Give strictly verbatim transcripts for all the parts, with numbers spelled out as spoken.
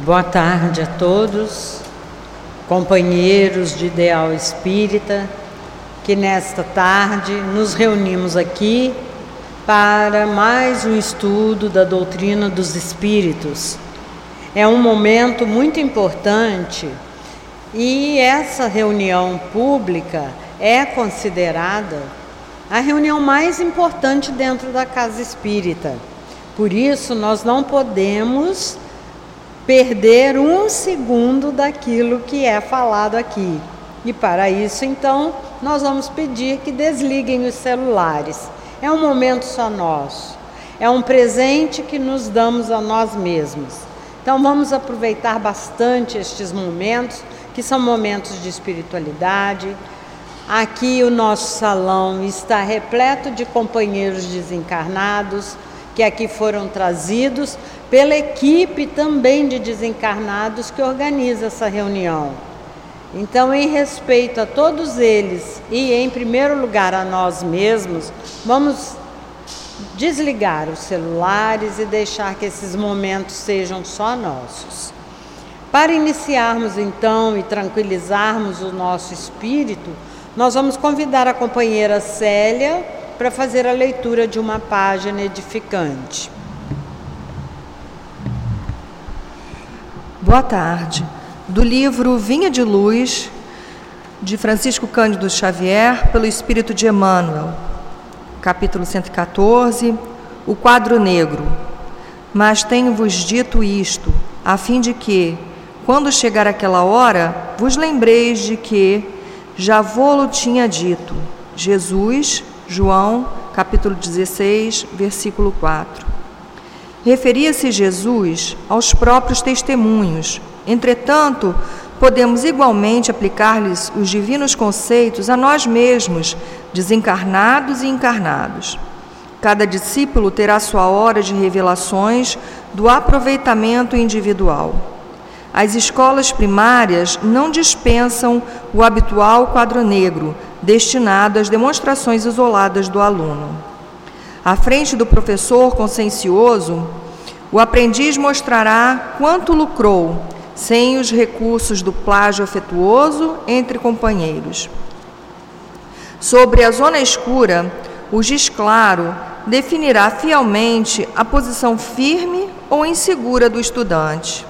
Boa tarde a todos, companheiros de Ideal Espírita, que nesta tarde nos reunimos aqui para mais um estudo da doutrina dos Espíritos. É um momento muito importante e essa reunião pública é considerada a reunião mais importante dentro da Casa Espírita. Por isso, nós não podemos perder um segundo daquilo que é falado aqui. E para isso, então, nós vamos pedir que desliguem os celulares. É um momento só nosso. É um presente que nos damos a nós mesmos. Então, vamos aproveitar bastante estes momentos, que são momentos de espiritualidade. Aqui o nosso salão está repleto de companheiros desencarnados, que aqui foram trazidos pela equipe também de desencarnados que organiza essa reunião. Então, em respeito a todos eles e, em primeiro lugar, a nós mesmos, vamos desligar os celulares e deixar que esses momentos sejam só nossos. Para iniciarmos, então, e tranquilizarmos o nosso espírito, nós vamos convidar a companheira Célia para fazer a leitura de uma página edificante. Boa tarde. Do livro Vinha de Luz, de Francisco Cândido Xavier, pelo Espírito de Emmanuel, capítulo cento e quatorze, o quadro negro. Mas tenho-vos dito isto, a fim de que, quando chegar aquela hora, vos lembreis de que já vô-lo tinha dito. Jesus, João, capítulo dezesseis, versículo quatro. Referia-se Jesus aos próprios testemunhos. Entretanto, podemos igualmente aplicar-lhes os divinos conceitos a nós mesmos, desencarnados e encarnados. Cada discípulo terá sua hora de revelações do aproveitamento individual. As escolas primárias não dispensam o habitual quadro negro, destinado às demonstrações isoladas do aluno. À frente do professor consciencioso, o aprendiz mostrará quanto lucrou, sem os recursos do plágio afetuoso entre companheiros. Sobre a zona escura, o giz claro definirá fielmente a posição firme ou insegura do estudante.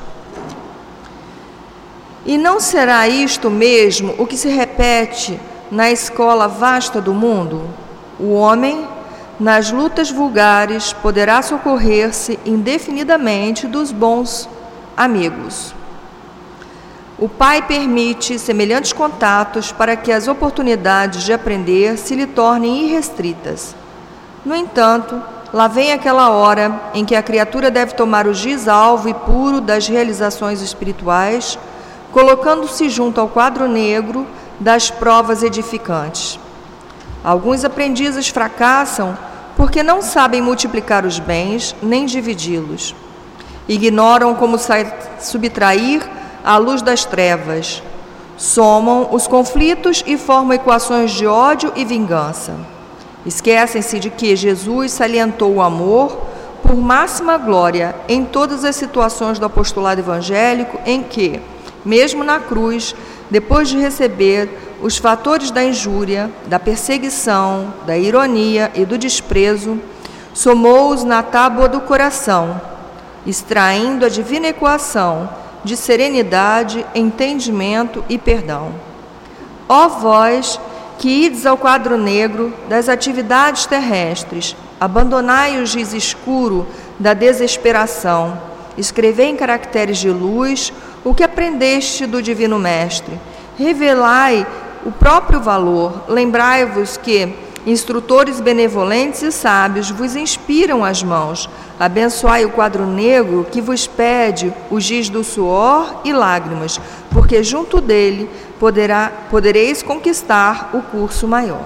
E não será isto mesmo o que se repete na escola vasta do mundo? O homem, nas lutas vulgares, poderá socorrer-se indefinidamente dos bons amigos. O Pai permite semelhantes contatos para que as oportunidades de aprender se lhe tornem irrestritas. No entanto, lá vem aquela hora em que a criatura deve tomar o giz alvo e puro das realizações espirituais, colocando-se junto ao quadro negro das provas edificantes. Alguns aprendizes fracassam porque não sabem multiplicar os bens nem dividi-los. Ignoram como subtrair a luz das trevas. Somam os conflitos e formam equações de ódio e vingança. Esquecem-se de que Jesus salientou o amor por máxima glória em todas as situações do apostolado evangélico em que, mesmo na cruz, depois de receber os fatores da injúria, da perseguição, da ironia e do desprezo, somou-os na tábua do coração, extraindo a divina equação de serenidade, entendimento e perdão. Ó vós que ides ao quadro negro das atividades terrestres, abandonai o giz escuro da desesperação, escrevei em caracteres de luz o que aprendeste do Divino Mestre. Revelai o próprio valor. Lembrai-vos que instrutores benevolentes e sábios vos inspiram as mãos. Abençoai o quadro negro que vos pede o giz do suor e lágrimas, porque junto dele poderá, podereis conquistar o curso maior.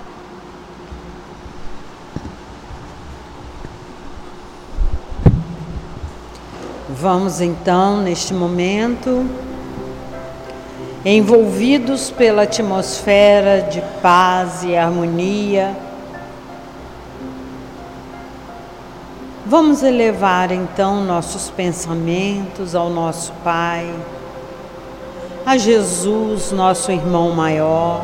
Vamos então, neste momento, envolvidos pela atmosfera de paz e harmonia, Vamos elevar então nossos pensamentos ao nosso Pai, a Jesus, nosso irmão maior,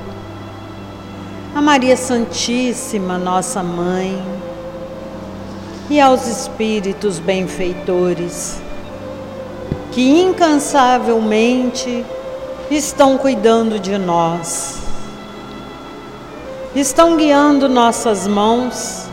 a Maria Santíssima, nossa Mãe, e aos Espíritos benfeitores, que incansavelmente estão cuidando de nós, estão guiando nossas mãos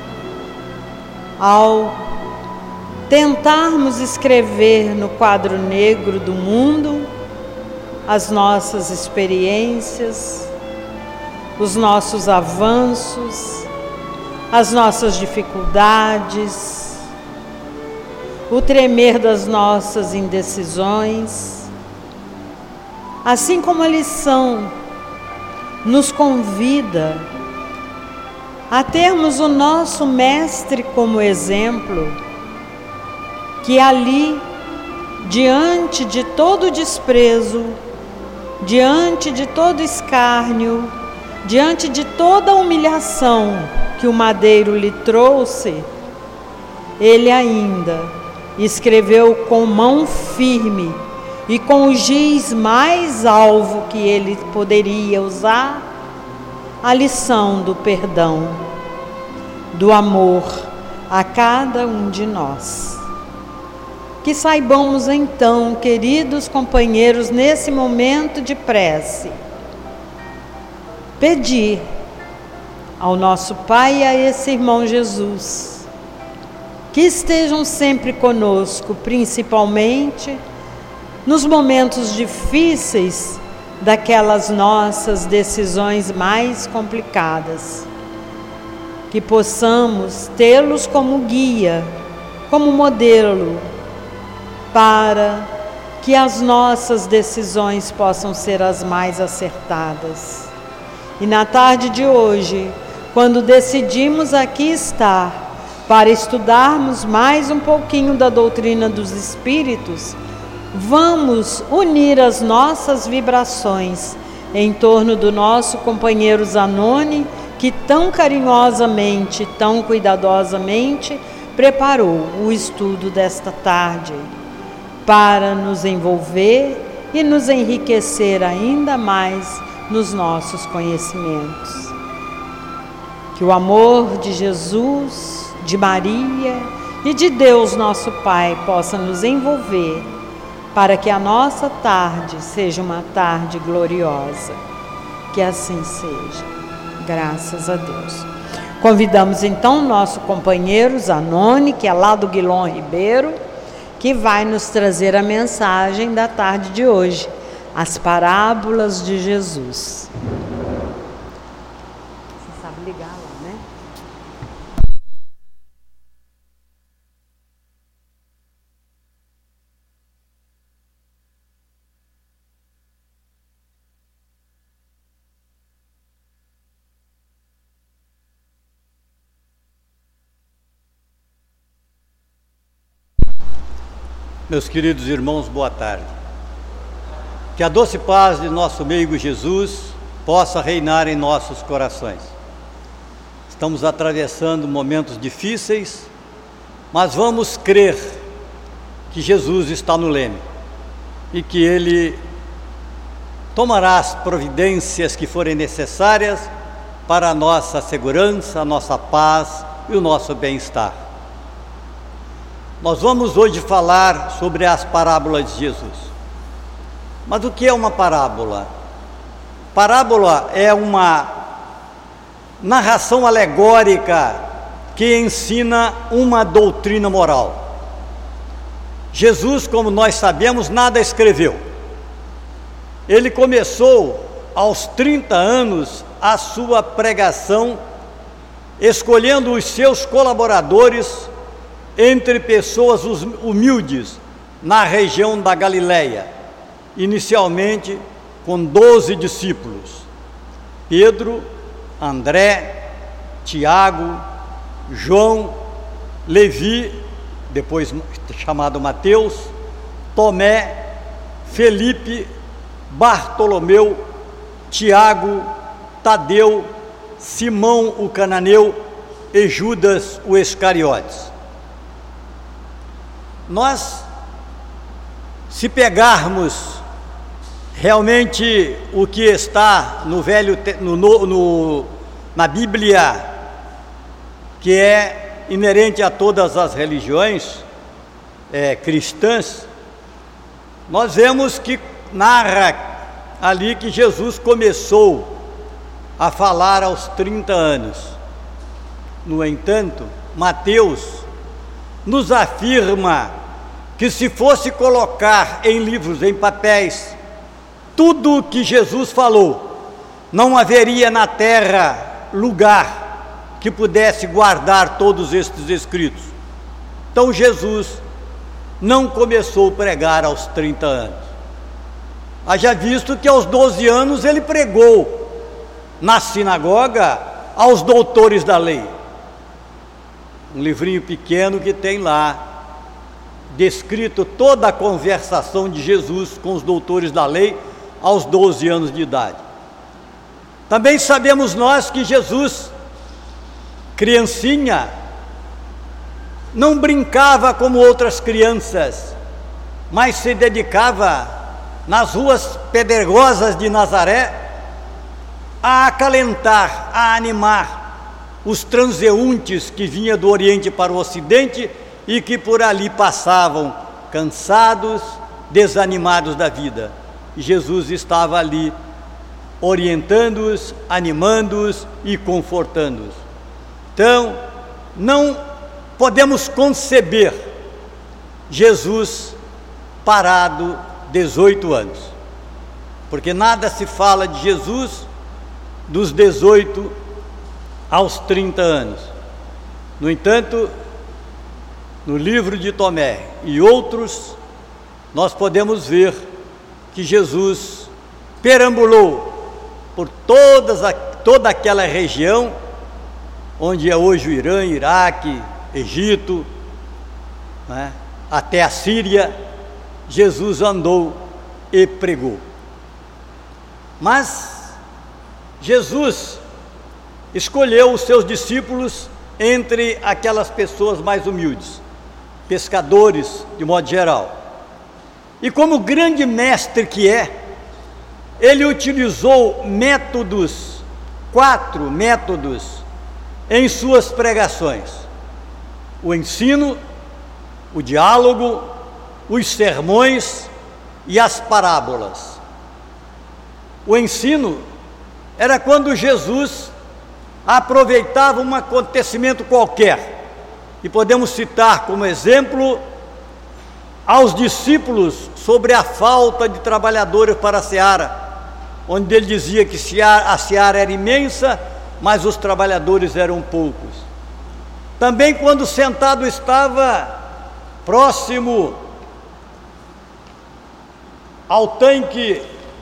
ao tentarmos escrever no quadro negro do mundo as nossas experiências, os nossos avanços, as nossas dificuldades, o tremer das nossas indecisões, assim como a lição nos convida a termos o nosso mestre como exemplo, que ali, diante de todo desprezo, diante de todo escárnio, diante de toda a humilhação que o madeiro lhe trouxe, ele ainda escreveu com mão firme e com o giz mais alvo que ele poderia usar, a lição do perdão, do amor a cada um de nós. Que saibamos então, queridos companheiros, nesse momento de prece, pedir ao nosso Pai e a esse irmão Jesus, que estejam sempre conosco, principalmente nos momentos difíceis daquelas nossas decisões mais complicadas, que possamos tê-los como guia, como modelo, para que as nossas decisões possam ser as mais acertadas. E na tarde de hoje, quando decidimos aqui estar para estudarmos mais um pouquinho da doutrina dos Espíritos, vamos unir as nossas vibrações em torno do nosso companheiro Zanoni, que tão carinhosamente, tão cuidadosamente preparou o estudo desta tarde, para nos envolver e nos enriquecer ainda mais nos nossos conhecimentos. Que o amor de Jesus, de Maria e de Deus nosso Pai possa nos envolver, para que a nossa tarde seja uma tarde gloriosa. Que assim seja. Graças a Deus. Convidamos então o nosso companheiro Zanoni, que é lá do Guilom Ribeiro, que vai nos trazer a mensagem da tarde de hoje, as parábolas de Jesus. Você sabe ligar lá, né? Meus queridos irmãos, boa tarde. Que a doce paz de nosso meigo Jesus possa reinar em nossos corações. Estamos atravessando momentos difíceis, mas vamos crer que Jesus está no leme e que Ele tomará as providências que forem necessárias para a nossa segurança, a nossa paz e o nosso bem-estar. Nós vamos hoje falar sobre as parábolas de Jesus. Mas o que é uma parábola? Parábola é uma narração alegórica que ensina uma doutrina moral. Jesus, como nós sabemos, nada escreveu. Ele começou aos trinta anos a sua pregação, escolhendo os seus colaboradores entre pessoas humildes na região da Galileia, inicialmente com doze discípulos: Pedro, André, Tiago, João, Levi, depois chamado Mateus, Tomé, Felipe, Bartolomeu, Tiago, Tadeu, Simão o cananeu e Judas o Iscariotes. nós, se pegarmos realmente o que está no velho no, no, no, na Bíblia, que é inerente a todas as religiões é, cristãs, nós vemos que narra ali que Jesus começou a falar aos trinta anos. No entanto, Mateus nos afirma que, se fosse colocar em livros, em papéis, tudo o que Jesus falou, não haveria na terra lugar que pudesse guardar todos estes escritos. Então Jesus não começou a pregar aos trinta anos. Haja visto que aos doze anos ele pregou na sinagoga aos doutores da lei. Um livrinho pequeno que tem lá descrito toda a conversação de Jesus com os doutores da lei aos doze anos de idade. Também sabemos nós que Jesus, criancinha, não brincava como outras crianças, mas se dedicava nas ruas pedregosas de Nazaré a acalentar, a animar os transeuntes que vinham do Oriente para o Ocidente e que por ali passavam cansados, desanimados da vida. E Jesus estava ali orientando-os, animando-os e confortando-os. Então, não podemos conceber Jesus parado dezoito anos, porque nada se fala de Jesus dos dezoito aos trinta anos. No entanto, no livro de Tomé e outros, nós podemos ver que Jesus perambulou por todas a, toda aquela região onde é hoje o Irã, Iraque, Egito, né, até a Síria. Jesus andou e pregou. Mas Jesus escolheu os seus discípulos entre aquelas pessoas mais humildes, pescadores de modo geral. E como grande mestre que é, ele utilizou métodos, quatro métodos, em suas pregações: o ensino, o diálogo, os sermões e as parábolas. O ensino era quando Jesus aproveitava um acontecimento qualquer, e podemos citar como exemplo aos discípulos sobre a falta de trabalhadores para a seara, onde ele dizia que a seara era imensa, mas os trabalhadores eram poucos. Também quando sentado estava próximo ao tanque,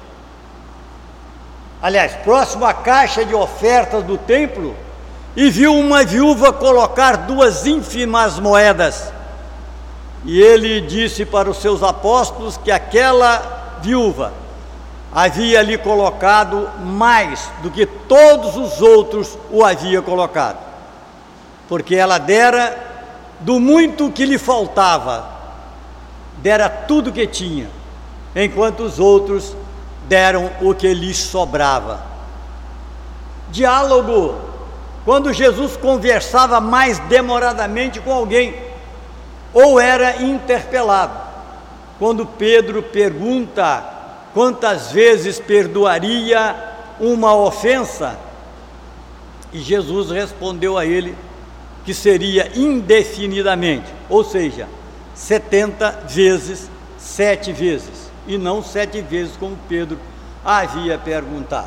aliás, próximo à caixa de ofertas do templo, e viu uma viúva colocar duas ínfimas moedas. E ele disse para os seus apóstolos que aquela viúva havia lhe colocado mais do que todos os outros o havia colocado, porque ela dera do muito que lhe faltava, dera tudo que tinha, enquanto os outros deram o que lhes sobrava. Diálogo, quando Jesus conversava mais demoradamente com alguém, ou era interpelado. Quando Pedro pergunta quantas vezes perdoaria uma ofensa, e Jesus respondeu a ele que seria indefinidamente, ou seja, setenta vezes, sete vezes, e não sete vezes como Pedro havia perguntado.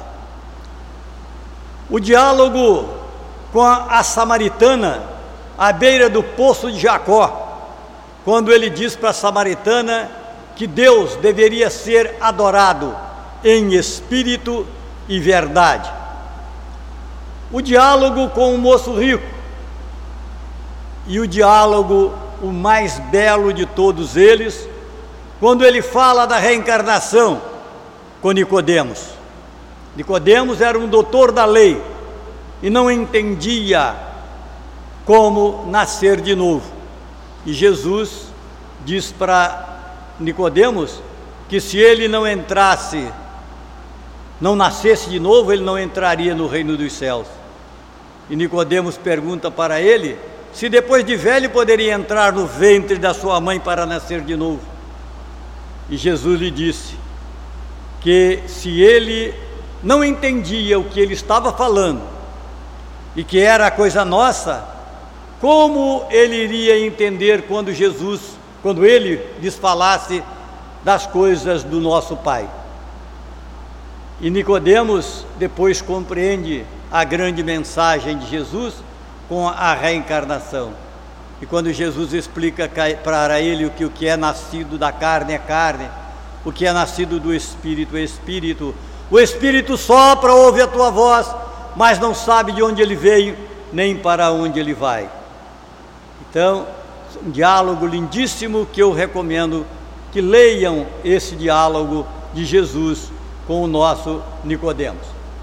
O diálogo com a, a samaritana à beira do poço de Jacó, quando ele diz para a samaritana que Deus deveria ser adorado em espírito e verdade. O diálogo com o moço rico, e o diálogo, o mais belo de todos eles, quando ele fala da reencarnação com Nicodemos. Nicodemos era um doutor da lei e não entendia como nascer de novo. E Jesus diz para Nicodemos que se ele não entrasse, não nascesse de novo, ele não entraria no reino dos céus. E Nicodemos pergunta para ele se depois de velho poderia entrar no ventre da sua mãe para nascer de novo. E Jesus lhe disse que se ele não entendia o que ele estava falando e que era coisa nossa, como ele iria entender quando Jesus, quando ele lhes falasse das coisas do nosso Pai? E Nicodemos depois compreende a grande mensagem de Jesus com a reencarnação. E quando Jesus explica para ele que o que é nascido da carne é carne, o que é nascido do Espírito é Espírito, o Espírito sopra, ouve a tua voz, mas não sabe de onde ele veio, nem para onde ele vai. Então, um diálogo lindíssimo que eu recomendo que leiam esse diálogo de Jesus com o nosso Nicodemos.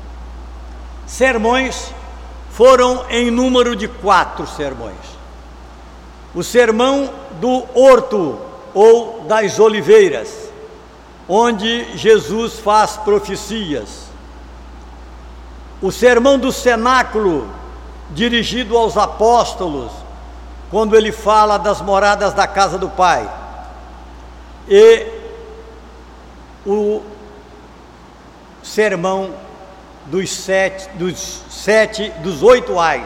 Sermões foram em número de quatro sermões. O sermão do horto ou das oliveiras, onde Jesus faz profecias. O sermão do cenáculo, dirigido aos apóstolos, quando ele fala das moradas da casa do Pai. E o sermão dos sete, dos sete, dos oito ais.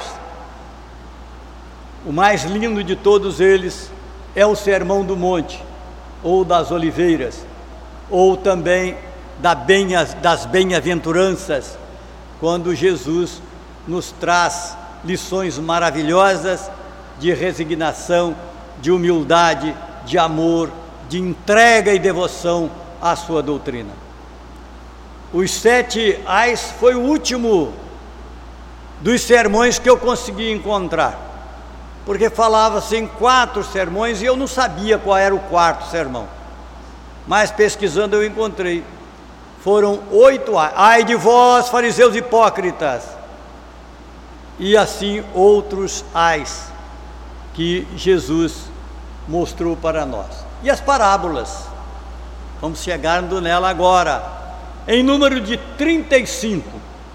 O mais lindo de todos eles é o sermão do monte, ou das oliveiras, ou também da benha, das bem-aventuranças, quando Jesus nos traz lições maravilhosas de resignação, de humildade, de amor, de entrega e devoção à sua doutrina. Os sete ais foi o último dos sermões que eu consegui encontrar, porque falava-se em quatro sermões e eu não sabia qual era o quarto sermão, mas pesquisando eu encontrei. Foram oito ais. Ai de vós, fariseus hipócritas, e assim outros ais que Jesus mostrou para nós. E as parábolas, vamos chegando nela agora, em número de trinta e cinco.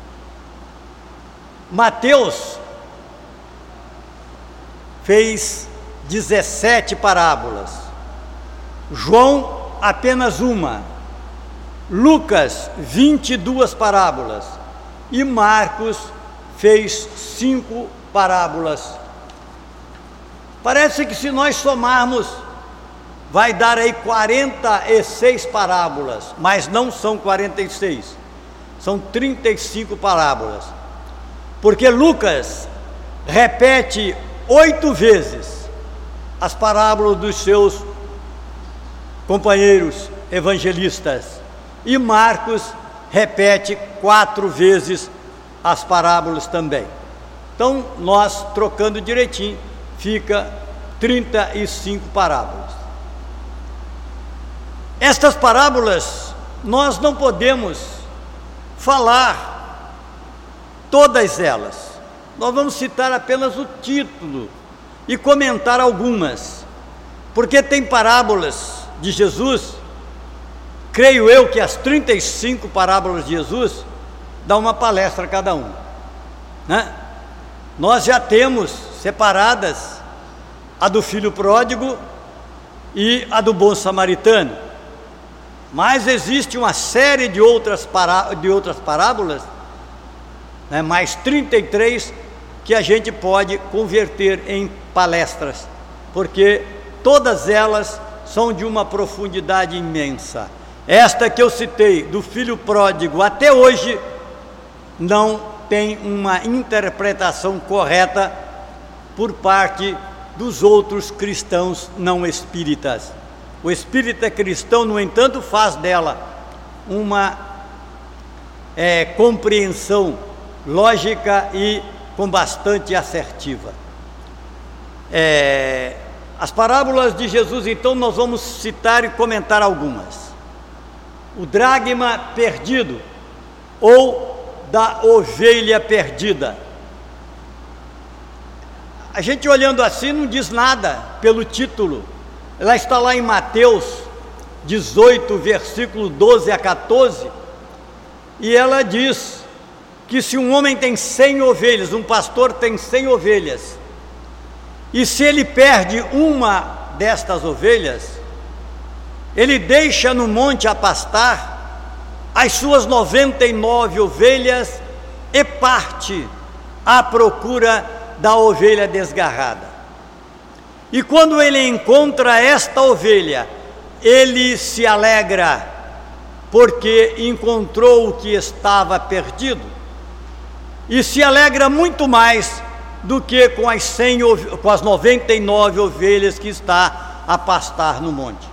Mateus fez dezessete parábolas, João apenas uma, Lucas vinte e duas parábolas e Marcos fez cinco parábolas. Parece que se nós somarmos vai dar aí quarenta e seis parábolas, mas não são quarenta e seis, são trinta e cinco parábolas, porque Lucas repete oito vezes as parábolas dos seus companheiros evangelistas, e Marcos repete quatro vezes as parábolas também. Então, nós trocando direitinho, fica trinta e cinco parábolas. Estas parábolas, nós não podemos falar todas elas. Nós vamos citar apenas o título e comentar algumas, porque tem parábolas de Jesus, creio eu que as trinta e cinco parábolas de Jesus dá uma palestra a cada um, né? Nós já temos separadas a do filho pródigo e a do bom samaritano, mas existe uma série de outras, pará de outras parábolas, né, mais trinta e três, que a gente pode converter em palestras, porque todas elas são de uma profundidade imensa. Esta que eu citei, do filho pródigo, até hoje não tem uma interpretação correta por parte dos outros cristãos não espíritas. O espírita cristão, no entanto, faz dela uma é, compreensão lógica e com bastante assertiva. É, as parábolas de Jesus, então, nós vamos citar e comentar algumas. O dracma perdido, ou da ovelha perdida. A gente olhando assim não diz nada pelo título, ela está lá em Mateus dezoito, versículo doze a quatorze, e ela diz que se um homem tem cem ovelhas, um pastor tem cem ovelhas, e se ele perde uma destas ovelhas, ele deixa no monte a pastar as suas noventa e nove ovelhas e parte à procura da ovelha desgarrada. E quando ele encontra esta ovelha, ele se alegra, porque encontrou o que estava perdido, e se alegra muito mais do que com as, cem, com as noventa e nove ovelhas que está a pastar no monte.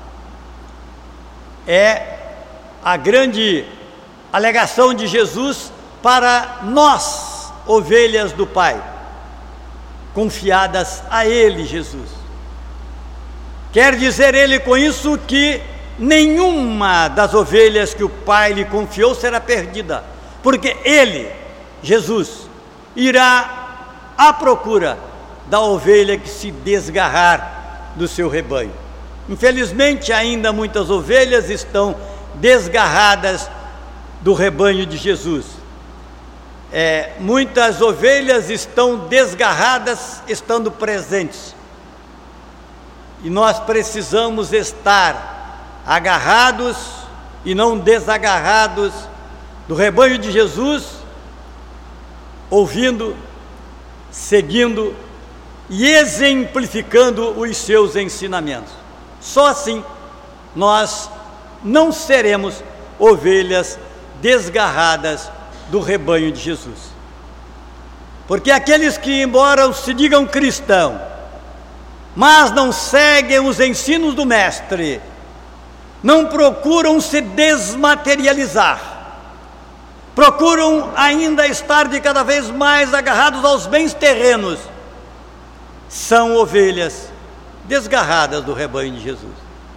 É a grande alegação de Jesus para nós, ovelhas do Pai, confiadas a Ele, Jesus. Quer dizer ele com isso que nenhuma das ovelhas que o Pai lhe confiou será perdida, porque Ele, Jesus, irá à procura da ovelha que se desgarrar do seu rebanho. Infelizmente, ainda muitas ovelhas estão desgarradas do rebanho de Jesus. É, muitas ovelhas estão desgarradas estando presentes. E nós precisamos estar agarrados e não desagarrados do rebanho de Jesus, ouvindo, seguindo e exemplificando os seus ensinamentos. Só assim nós não seremos ovelhas desgarradas do rebanho de Jesus. Porque aqueles que, embora se digam cristãos, mas não seguem os ensinos do Mestre, não procuram se desmaterializar, procuram ainda estar de cada vez mais agarrados aos bens terrenos, são ovelhas desgarradas do rebanho de Jesus.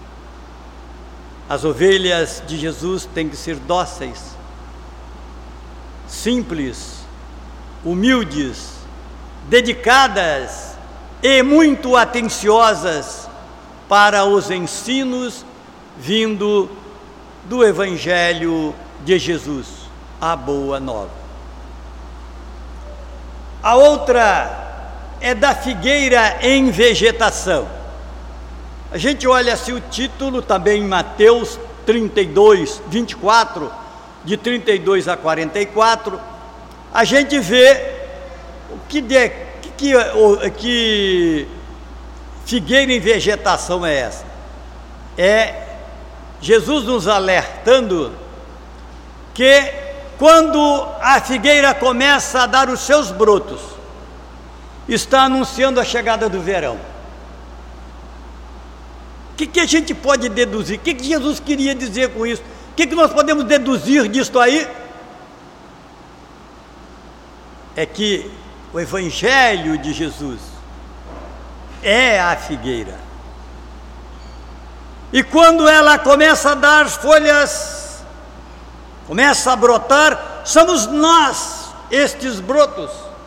As ovelhas de Jesus têm que ser dóceis, simples, humildes, dedicadas e muito atenciosas para os ensinos vindo do Evangelho de Jesus, a boa nova. A outra é da figueira em vegetação. A gente olha assim o título, também em Mateus trinta e dois, vinte e quatro, de trinta e dois a quarenta e quatro, a gente vê o que de, que, que, que figueira em vegetação é essa? É Jesus nos alertando que quando a figueira começa a dar os seus brotos, está anunciando a chegada do verão. O que, que a gente pode deduzir? O que, que Jesus queria dizer com isso? O que, que nós podemos deduzir disto aí? É que o Evangelho de Jesus é a figueira. E quando ela começa a dar folhas, começa a brotar, somos nós, estes brotos,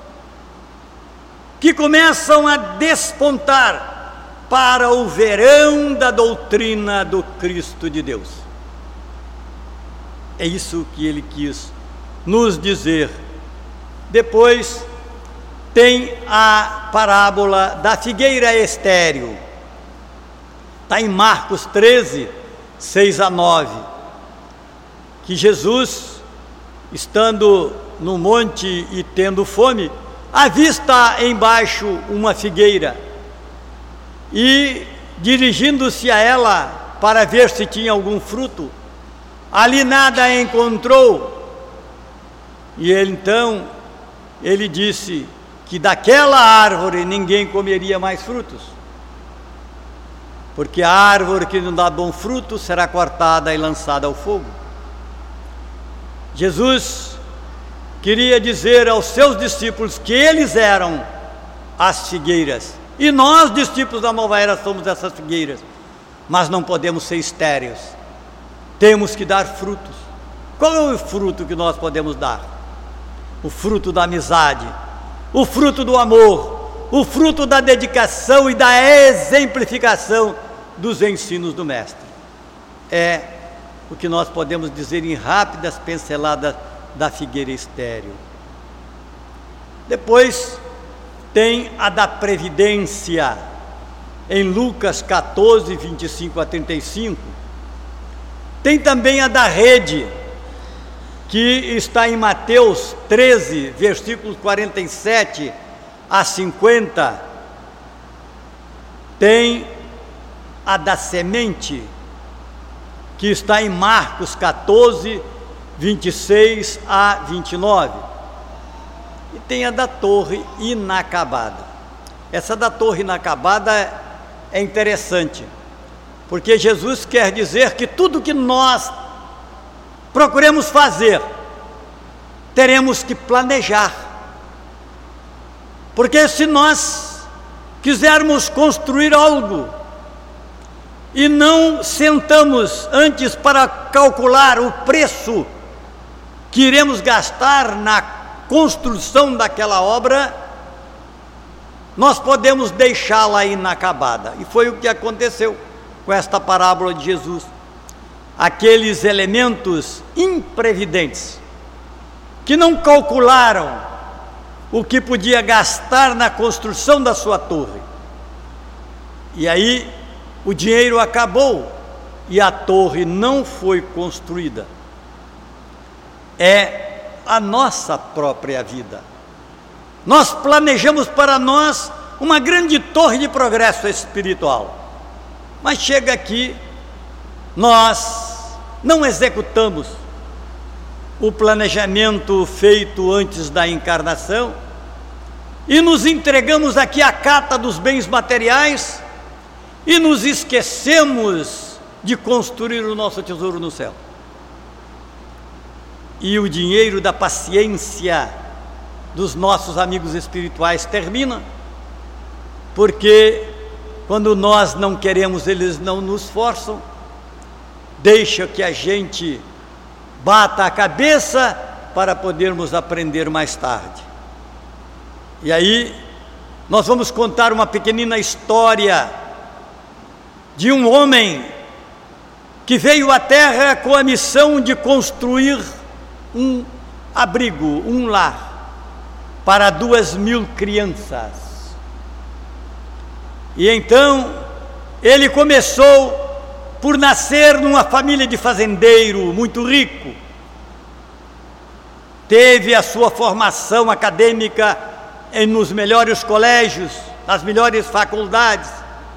que começam a despontar para o verão da doutrina do Cristo de Deus. É isso que ele quis nos dizer. Depois tem a parábola da figueira estéril. Está em Marcos treze, seis a nove, que Jesus, estando no monte e tendo fome, avista embaixo uma figueira e, dirigindo-se a ela para ver se tinha algum fruto, ali nada encontrou. E ele, então ele disse que daquela árvore ninguém comeria mais frutos, porque a árvore que não dá bom fruto será cortada e lançada ao fogo. Jesus queria dizer aos seus discípulos que eles eram as figueiras, e nós, discípulos da nova era, somos essas figueiras, mas não podemos ser estéreis, temos que dar frutos. Qual é o fruto que nós podemos dar? O fruto da amizade, o fruto do amor, o fruto da dedicação e da exemplificação dos ensinos do Mestre. É o que nós podemos dizer em rápidas pinceladas da figueira estéril. Depois tem a da previdência, em Lucas quatorze, vinte e cinco a trinta e cinco. Tem também a da rede, que está em Mateus treze, versículos quarenta e sete a cinquenta. Tem a da semente, que está em Marcos quatorze, vinte e seis a vinte e nove. E tem a da torre inacabada. Essa da torre inacabada é interessante, porque Jesus quer dizer que tudo que nós procuremos fazer, teremos que planejar. Porque se nós quisermos construir algo e não sentamos antes para calcular o preço que iremos gastar na construção daquela obra, nós podemos deixá-la inacabada. E foi o que aconteceu com esta parábola de Jesus. Aqueles elementos imprevidentes, que não calcularam o que podia gastar na construção da sua torre, e aí o dinheiro acabou e a torre não foi construída. É a nossa própria vida. Nós planejamos para nós uma grande torre de progresso espiritual, mas chega aqui, nós não executamos o planejamento feito antes da encarnação e nos entregamos aqui à cata dos bens materiais e nos esquecemos de construir o nosso tesouro no céu. E o dinheiro da paciência dos nossos amigos espirituais termina, porque quando nós não queremos, eles não nos forçam, deixa que a gente bata a cabeça para podermos aprender mais tarde. E aí nós vamos contar uma pequenina história de um homem que veio à Terra com a missão de construir um abrigo, um lar para duas mil crianças. E então ele começou por nascer numa família de fazendeiro muito rico. Teve a sua formação acadêmica em, nos melhores colégios, nas melhores faculdades.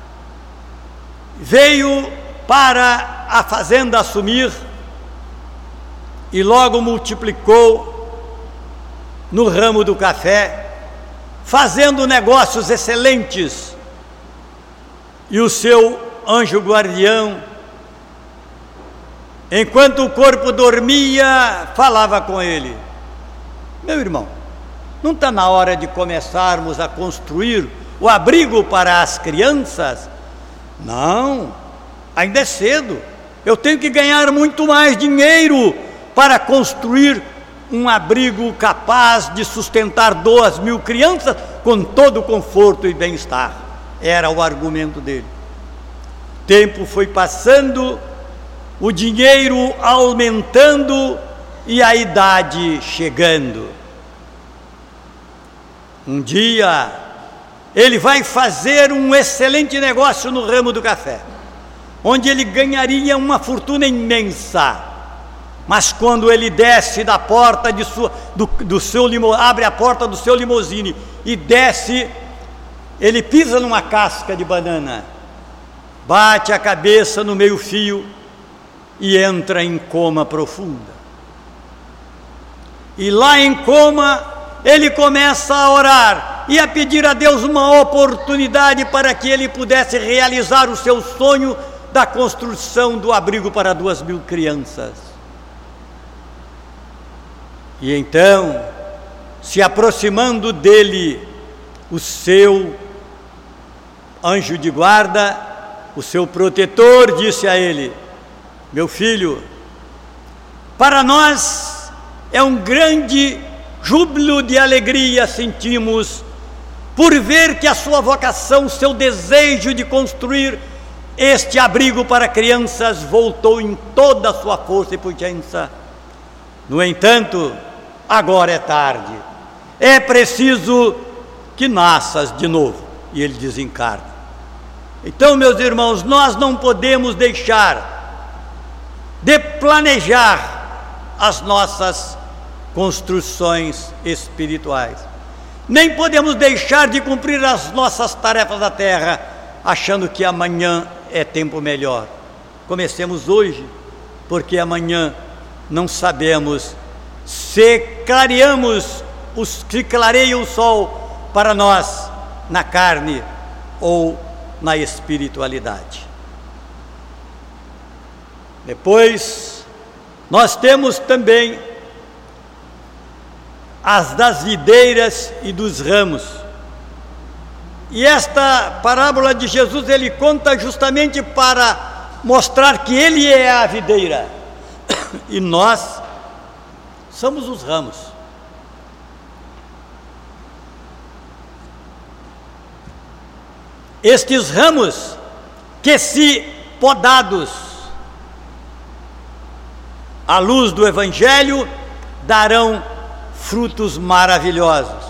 Veio para a fazenda assumir e logo multiplicou no ramo do café, fazendo negócios excelentes. E o seu anjo guardião, enquanto o corpo dormia, falava com ele: meu irmão, não está na hora de começarmos a construir o abrigo para as crianças? Não, ainda é cedo, eu tenho que ganhar muito mais dinheiro para construir um abrigo capaz de sustentar duas mil crianças com todo o conforto e bem-estar. Era o argumento dele. O tempo foi passando, o dinheiro aumentando e a idade chegando. Um dia ele vai fazer um excelente negócio no ramo do café, onde ele ganharia uma fortuna imensa. Mas quando ele desce da porta de sua, do, do seu limo, abre a porta do seu limousine e desce, ele pisa numa casca de banana, bate a cabeça no meio-fio e entra em coma profunda. E lá em coma, ele começa a orar e a pedir a Deus uma oportunidade para que ele pudesse realizar o seu sonho da construção do abrigo para duas mil crianças. E então, se aproximando dele, o seu anjo de guarda, o seu protetor, disse a ele: meu filho, para nós é um grande júbilo de alegria sentimos por ver que a sua vocação, o seu desejo de construir este abrigo para crianças voltou em toda a sua força e potência. No entanto, agora é tarde. É preciso que nasças de novo. E ele desencarna. Então, meus irmãos, nós não podemos deixar de planejar as nossas construções espirituais. Nem podemos deixar de cumprir as nossas tarefas da terra, achando que amanhã é tempo melhor. Comecemos hoje, porque amanhã não sabemos se clareamos, os, se clareia o sol para nós na carne ou na espiritualidade. Depois, nós temos também as das videiras e dos ramos. E esta parábola de Jesus, ele conta justamente para mostrar que ele é a videira e nós somos os ramos. Estes ramos que, se podados à luz do Evangelho, darão frutos maravilhosos.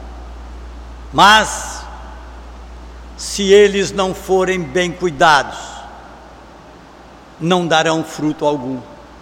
Mas, se eles não forem bem cuidados, não darão fruto algum.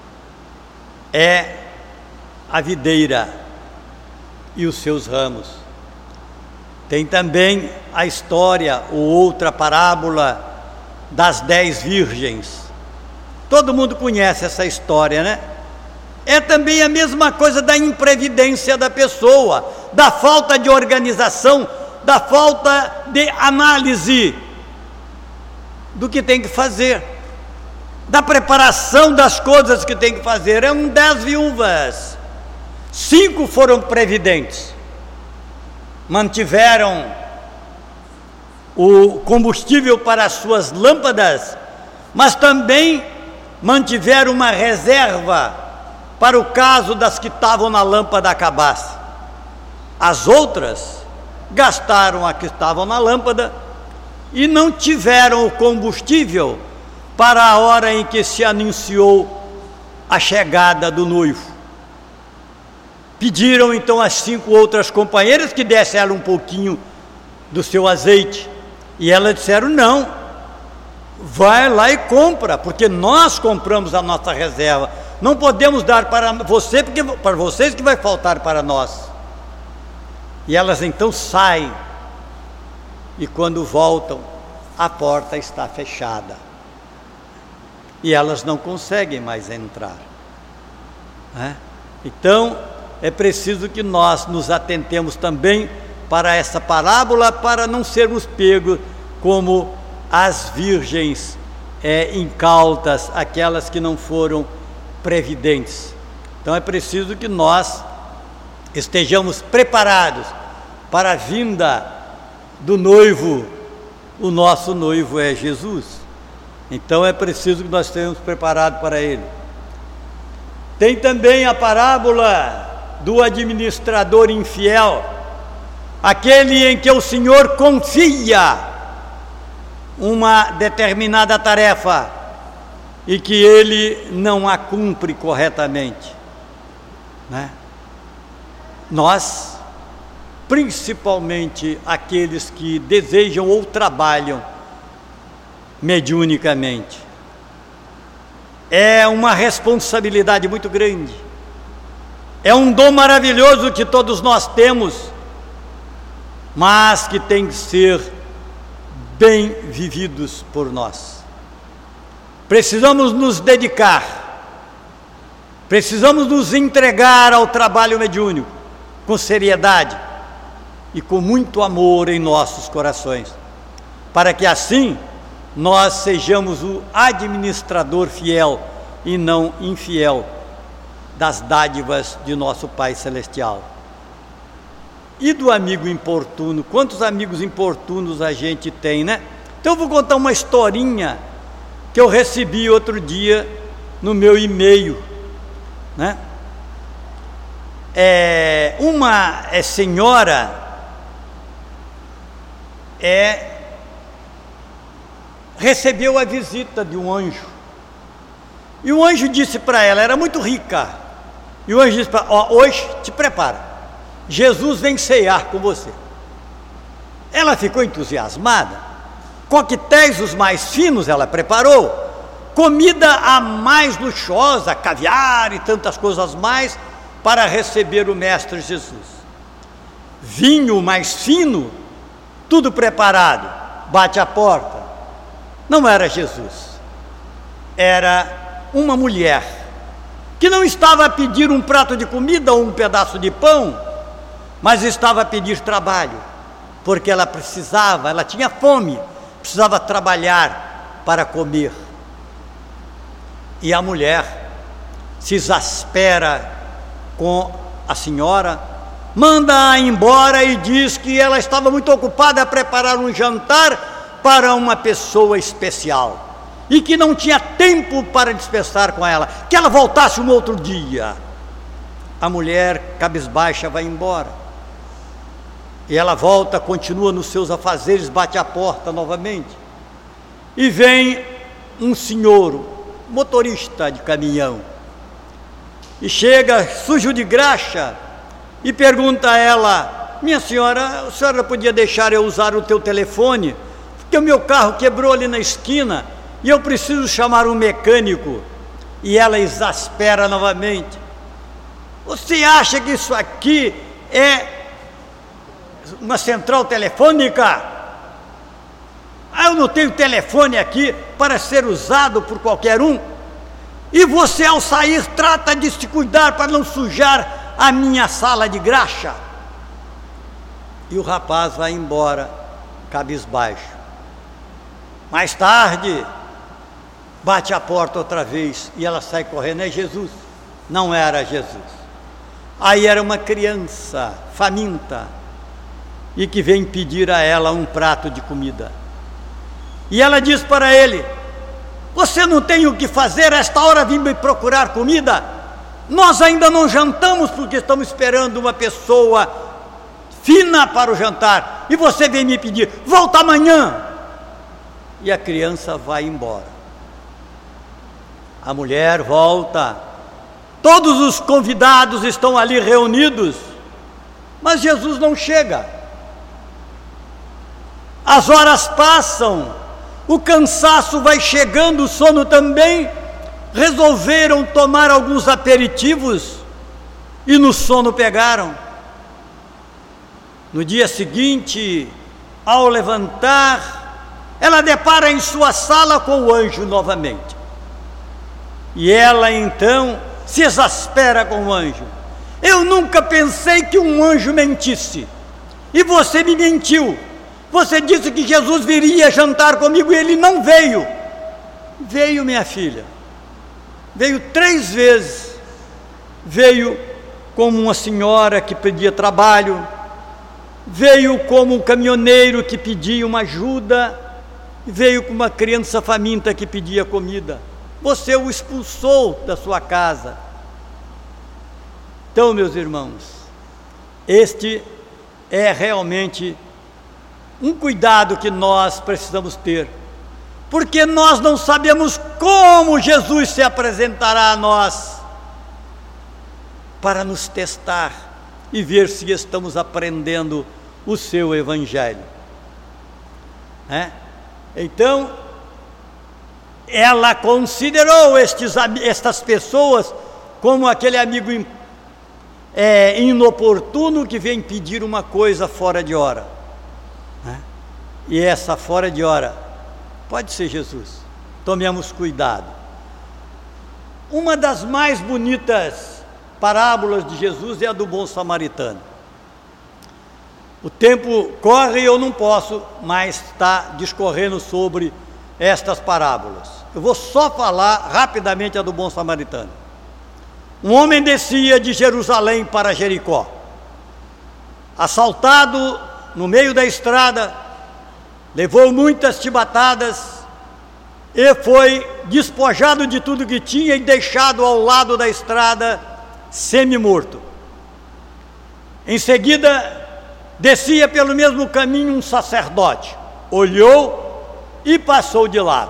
É a videira e os seus ramos. Tem também a história, ou outra parábola, das dez virgens. Todo mundo conhece essa história, né? É também a mesma coisa da imprevidência da pessoa, da falta de organização, da falta de análise do que tem que fazer, da preparação das coisas que tem que fazer. Eram dez viúvas, cinco foram previdentes, mantiveram o combustível para as suas lâmpadas, mas também mantiveram uma reserva para o caso das que estavam na lâmpada acabasse. As outras gastaram a que estavam na lâmpada e não tiveram o combustível para a hora em que se anunciou a chegada do noivo. Pediram então às cinco outras companheiras que dessem ela um pouquinho do seu azeite, e elas disseram: não, vai lá e compra, porque nós compramos a nossa reserva, não podemos dar para você, porque para vocês que vai faltar para nós. E elas então saem, e quando voltam, a porta está fechada, e elas não conseguem mais entrar, né? Então, é preciso que nós nos atentemos também para essa parábola, para não sermos pegos como as virgens é, incautas, aquelas que não foram previdentes. Então é preciso que nós estejamos preparados para a vinda do noivo. O nosso noivo é Jesus, então é preciso que nós estejamos preparados para ele. Tem também a parábola do administrador infiel, aquele em que o Senhor confia uma determinada tarefa e que ele não a cumpre corretamente, né? Nós, principalmente aqueles que desejam ou trabalham mediunicamente, é uma responsabilidade muito grande. É um dom maravilhoso que todos nós temos, mas que tem que ser bem vividos por nós. Precisamos nos dedicar, precisamos nos entregar ao trabalho mediúnico com seriedade e com muito amor em nossos corações, para que assim nós sejamos o administrador fiel e não infiel das dádivas de nosso Pai Celestial. E do amigo importuno, quantos amigos importunos a gente tem, né? Então eu vou contar uma historinha que eu recebi outro dia no meu e-mail, né? É, uma é senhora é recebeu a visita de um anjo. E o anjo disse para ela, era muito rica, e o anjo disse para ela, ó, hoje te prepara, Jesus vem ceiar com você. Ela ficou entusiasmada, coquetéis os mais finos ela preparou, comida a mais luxuosa, caviar e tantas coisas mais, para receber o Mestre Jesus. Vinho mais fino, tudo preparado, bate à porta. Não era Jesus, era uma mulher, que não estava a pedir um prato de comida ou um pedaço de pão, mas estava a pedir trabalho, porque ela precisava, ela tinha fome, precisava trabalhar para comer. E a mulher se exaspera com a senhora, manda-a embora e diz que ela estava muito ocupada a preparar um jantar para uma pessoa especial e que não tinha tempo para dispensar com ela, que ela voltasse um outro dia. A mulher cabisbaixa vai embora e ela volta, continua nos seus afazeres, bate a porta novamente e vem um senhor, motorista de caminhão, e chega sujo de graxa e pergunta a ela, minha senhora, a senhora podia deixar eu usar o teu telefone, porque o meu carro quebrou ali na esquina e eu preciso chamar um mecânico. E ela exaspera novamente, você acha que isso aqui é uma central telefônica? Ah, eu não tenho telefone aqui para ser usado por qualquer um, e você ao sair trata de se cuidar para não sujar a minha sala de graxa. E o rapaz vai embora cabisbaixo. Mais tarde bate a porta outra vez e ela sai correndo, é Jesus. Não era Jesus. Aí era uma criança faminta e que vem pedir a ela um prato de comida. E ela diz para ele, você não tem o que fazer, a esta hora vim me procurar comida? Nós ainda não jantamos porque estamos esperando uma pessoa fina para o jantar, e você vem me pedir, volta amanhã. E a criança vai embora. A mulher volta, todos os convidados estão ali reunidos, mas Jesus não chega. As horas passam, o cansaço vai chegando, o sono também. Resolveram tomar alguns aperitivos e no sono pegaram. No dia seguinte, ao levantar, ela depara em sua sala com o anjo novamente. E ela então se exaspera com o anjo. Eu nunca pensei que um anjo mentisse, e você me mentiu. Você disse que Jesus viria jantar comigo e ele não veio. Veio, minha filha. Veio três vezes. Veio como uma senhora que pedia trabalho. Veio como um caminhoneiro que pedia uma ajuda. Veio como uma criança faminta que pedia comida. Você o expulsou da sua casa. Então, meus irmãos, este é realmente um cuidado que nós precisamos ter, porque nós não sabemos como Jesus se apresentará a nós para nos testar e ver se estamos aprendendo o seu evangelho, né? Então, ela considerou estes, estas pessoas como aquele amigo é, inoportuno que vem pedir uma coisa fora de hora. E essa fora de hora pode ser Jesus. Tomemos cuidado. Uma das mais bonitas parábolas de Jesus é a do bom samaritano. O tempo corre e eu não posso mais estar discorrendo sobre estas parábolas. Eu vou só falar rapidamente a do bom samaritano. Um homem descia de Jerusalém para Jericó, assaltado no meio da estrada, levou muitas chibatadas e foi despojado de tudo que tinha e deixado ao lado da estrada, semi-morto. Em seguida, descia pelo mesmo caminho um sacerdote, olhou e passou de lado.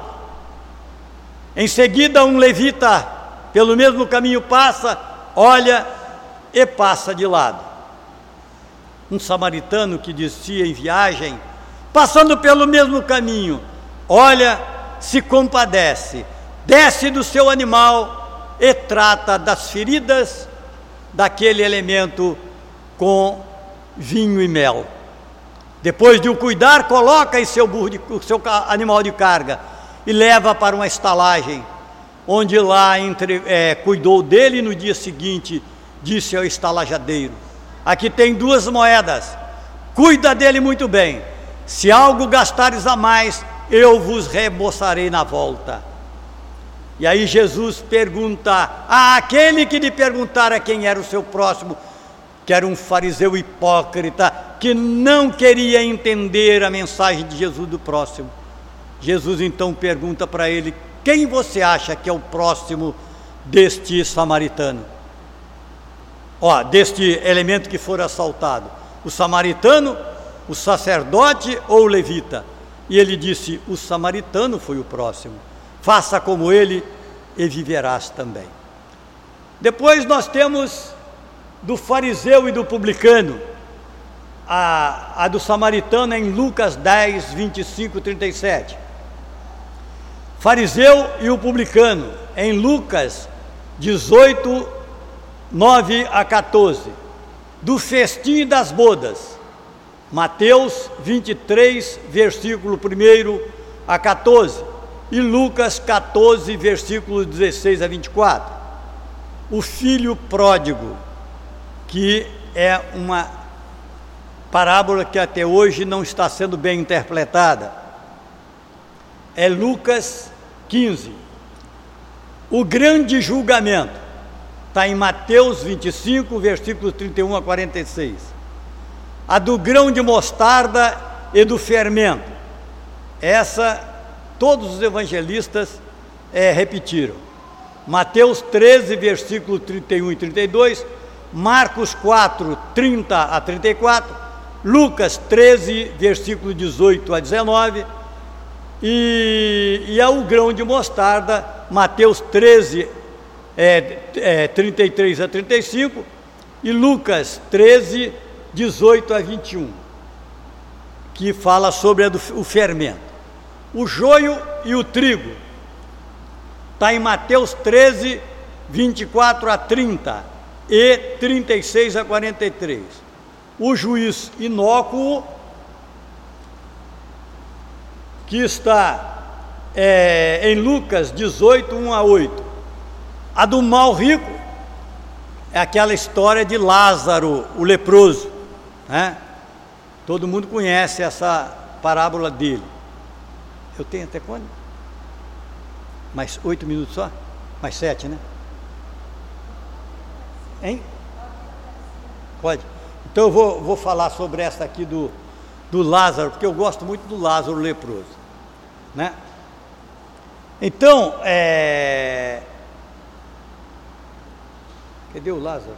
Em seguida, um levita, pelo mesmo caminho passa, olha e passa de lado. Um samaritano que descia em viagem, passando pelo mesmo caminho, olha, se compadece, desce do seu animal e trata das feridas daquele elemento com vinho e mel. Depois de o cuidar, coloca em seu, burro de, seu animal de carga e leva para uma estalagem, onde lá entre, é, cuidou dele, e no dia seguinte disse ao estalajadeiro: aqui tem duas moedas, cuida dele muito bem, se algo gastares a mais, eu vos reembolsarei na volta. E aí Jesus pergunta àquele que lhe perguntara quem era o seu próximo, que era um fariseu hipócrita, que não queria entender a mensagem de Jesus do próximo. Jesus então pergunta para ele: quem você acha que é o próximo deste samaritano? Ó, deste elemento que for assaltado, o samaritano, o sacerdote ou o levita? E ele disse: o samaritano foi o próximo. Faça como ele e viverás também. Depois nós temos do fariseu e do publicano. A, a do samaritano é em Lucas dez, vinte e cinco, trinta e sete. Fariseu e o publicano em Lucas dezoito, nove a quatorze. Do festim das bodas, Mateus vinte e três, versículo um a quatorze. E Lucas quatorze, versículos dezesseis a vinte e quatro. O filho pródigo, que é uma parábola que até hoje não está sendo bem interpretada, é Lucas quinze. O grande julgamento está em Mateus vinte e cinco, versículos trinta e um a quarenta e seis. A do grão de mostarda e do fermento, essa todos os evangelistas é, repetiram. Mateus treze, versículos trinta e um e trinta e dois, Marcos quatro, trinta a trinta e quatro, Lucas treze, versículo dezoito a dezenove, e, e ao grão de mostarda, Mateus treze, é, é, trinta e três a trinta e cinco, e Lucas treze, dezoito a vinte e um, que fala sobre a do, o fermento. O joio e o trigo está em Mateus treze, vinte e quatro a trinta e trinta e seis a quarenta e três. O juiz inócuo, que está é, em Lucas dezoito, um a oito. A do mal rico é aquela história de Lázaro, o leproso, né? Todo mundo conhece essa parábola dele. Eu tenho até quando? Mais oito minutos só? Mais sete, né? Hein? Pode? Então eu vou, vou falar sobre essa aqui do, do Lázaro, porque eu gosto muito do Lázaro leproso, né? Então, é... cadê o Lázaro?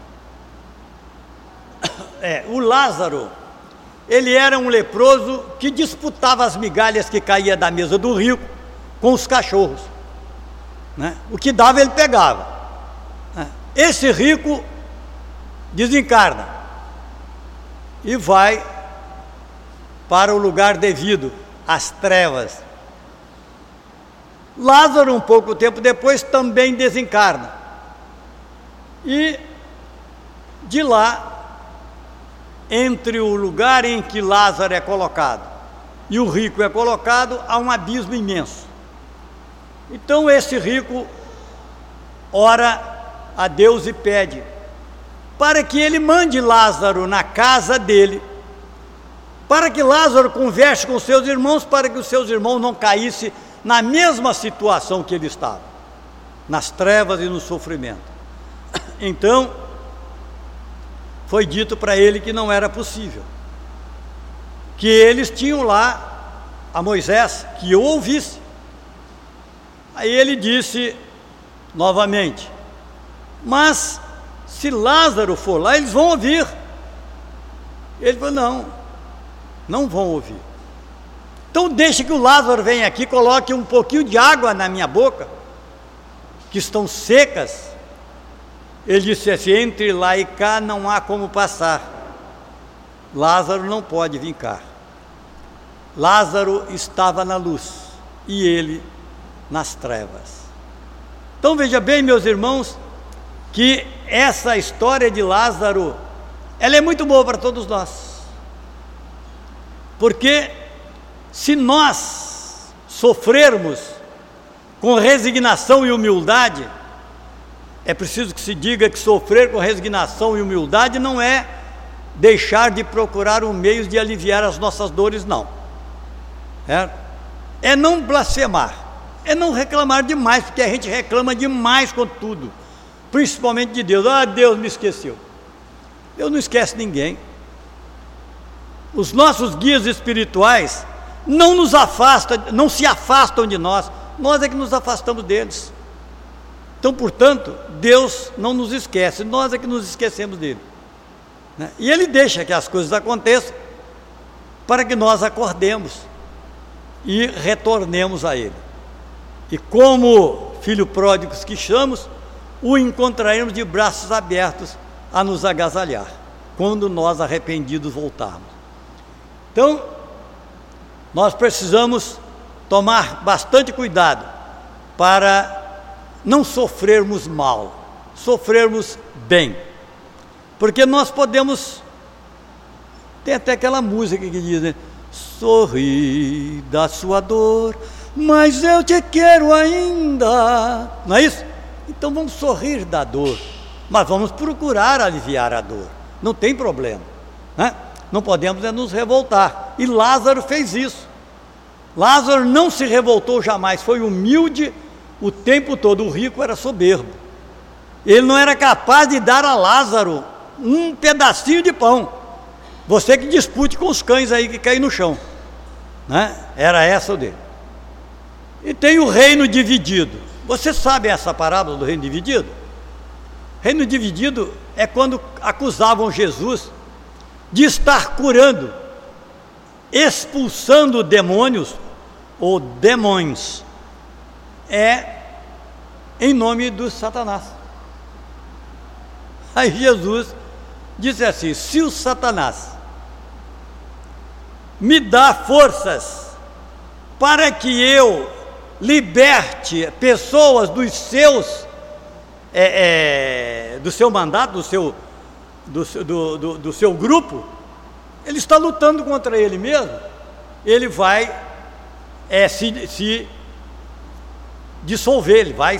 É, o Lázaro, ele era um leproso que disputava as migalhas que caía da mesa do rico com os cachorros, né? O que dava ele pegava, né? Esse rico desencarna e vai para o lugar devido, as trevas. Lázaro, um pouco tempo depois, também desencarna, e de lá, entre o lugar em que Lázaro é colocado e o rico é colocado, há um abismo imenso. Então esse rico ora a Deus e pede para que ele mande Lázaro na casa dele, para que Lázaro converse com seus irmãos, para que os seus irmãos não caíssem na mesma situação que ele estava, nas trevas e no sofrimento. Então foi dito para ele que não era possível, que eles tinham lá a Moisés, que o ouvisse. Aí ele disse novamente: mas se Lázaro for lá, eles vão ouvir. Ele falou: não, não vão ouvir. Então deixe que o Lázaro venha aqui, coloque um pouquinho de água na minha boca, que estão secas. Ele disse assim: entre lá e cá não há como passar. Lázaro não pode vir cá. Lázaro estava na luz e ele nas trevas. Então veja bem, meus irmãos, que essa história de Lázaro, ela é muito boa para todos nós. Porque se nós sofrermos com resignação e humildade, é preciso que se diga que sofrer com resignação e humildade não é deixar de procurar um meio de aliviar as nossas dores, não. É, é não blasfemar, é não reclamar demais, porque a gente reclama demais com tudo, principalmente de Deus. Ah, Deus me esqueceu. Deus não esquece ninguém. Os nossos guias espirituais não nos afastam, não se afastam de nós, nós é que nos afastamos deles. Então, portanto, Deus não nos esquece, nós é que nos esquecemos dele, né? E Ele deixa que as coisas aconteçam para que nós acordemos e retornemos a Ele. E como filho pródigos que somos, o encontraremos de braços abertos a nos agasalhar, quando nós arrependidos voltarmos. Então, nós precisamos tomar bastante cuidado para não sofrermos mal, sofrermos bem, porque nós podemos, tem até aquela música que diz, né? Sorri da sua dor, mas eu te quero ainda, não é isso? Então vamos sorrir da dor, mas vamos procurar aliviar a dor, não tem problema, né? Não podemos é nos revoltar, e Lázaro fez isso. Lázaro não se revoltou jamais, foi humilde o tempo todo. O rico era soberbo, ele não era capaz de dar a Lázaro um pedacinho de pão. Você que dispute com os cães aí que caem no chão, né? Era essa o dele. E tem o reino dividido. Você sabe essa parábola do reino dividido? Reino dividido é quando acusavam Jesus de estar curando, expulsando demônios ou demônios, é em nome do Satanás. Aí Jesus disse assim: se o Satanás me dá forças para que eu liberte pessoas dos seus é, é, do seu mandato, do seu, do, do, do, do seu grupo, ele está lutando contra ele mesmo. Ele vai é, se, se dissolver, ele vai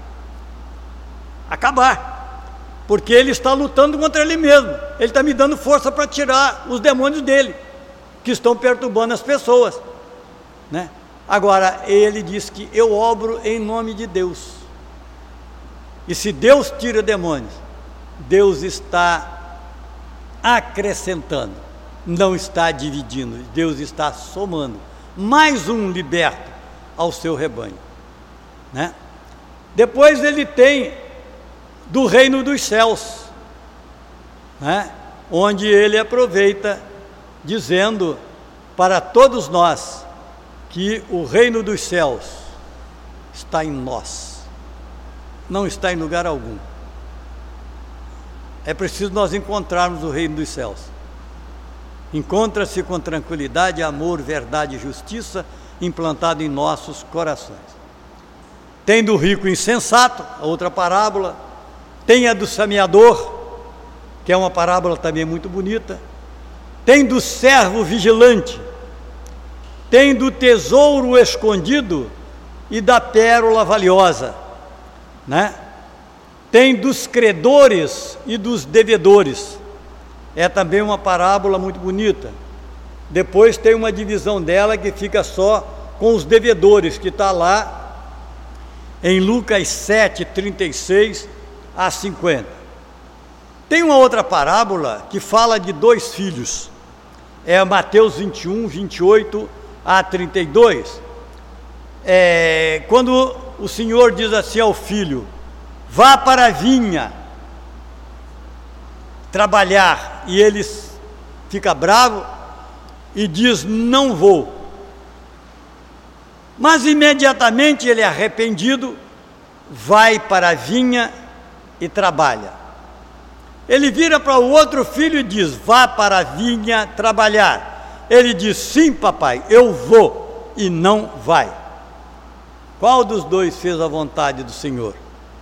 acabar, porque ele está lutando contra ele mesmo. Ele está me dando força para tirar os demônios dele, que estão perturbando as pessoas, né? Agora, ele diz que eu obro em nome de Deus, e se Deus tira demônios, Deus está acrescentando, não está dividindo, Deus está somando mais um liberto ao seu rebanho, né? Depois ele tem do reino dos céus, né? Onde ele aproveita dizendo para todos nós que o reino dos céus está em nós, não está em lugar algum. É preciso nós encontrarmos o reino dos céus. Encontra-se com tranquilidade, amor, verdade e justiça implantado em nossos corações. Tem do rico insensato, a outra parábola. Tem a do semeador, que é uma parábola também muito bonita. Tem do servo vigilante. Tem do tesouro escondido e da pérola valiosa, né? Tem dos credores e dos devedores. É também uma parábola muito bonita. Depois tem uma divisão dela que fica só com os devedores, que está lá em Lucas sete, trinta e seis a cinquenta. Tem uma outra parábola que fala de dois filhos. É Mateus vinte e um, vinte e oito a trinta e dois. É, quando o Senhor diz assim ao filho: vá para a vinha trabalhar, e ele fica bravo e diz: não vou. Mas imediatamente ele, arrependido, vai para a vinha e trabalha. Ele vira para o outro filho e diz: vá para a vinha trabalhar. Ele diz: sim, papai, eu vou, e não vai. Qual dos dois fez a vontade do Senhor?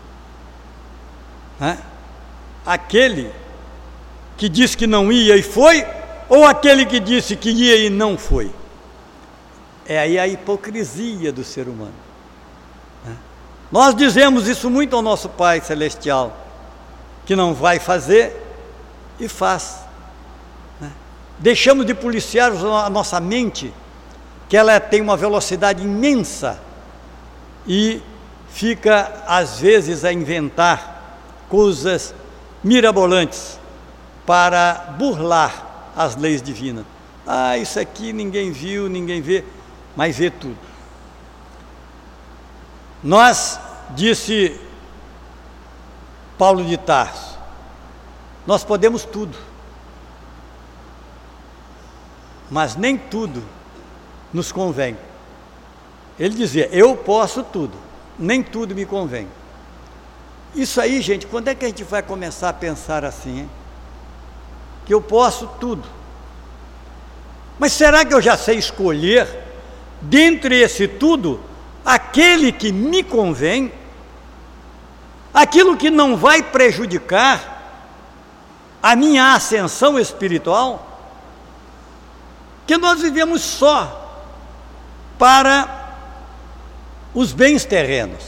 Hã? Aquele que disse que não ia e foi, ou aquele que disse que ia e não foi? É aí a hipocrisia do ser humano. Nós dizemos isso muito ao nosso Pai Celestial, que não vai fazer e faz. Deixamos de policiar a nossa mente, que ela tem uma velocidade imensa e fica às vezes a inventar coisas mirabolantes para burlar as leis divinas. Ah, isso aqui ninguém viu, ninguém vê, mas vê tudo. Nós, disse Paulo de Tarso, nós podemos tudo, mas nem tudo nos convém. Ele dizia: eu posso tudo, nem tudo me convém. Isso aí, gente, quando é que a gente vai começar a pensar assim, hein? Que eu posso tudo. Mas será que eu já sei escolher, dentre esse tudo, aquele que me convém, aquilo que não vai prejudicar a minha ascensão espiritual? Que nós vivemos só para os bens terrenos,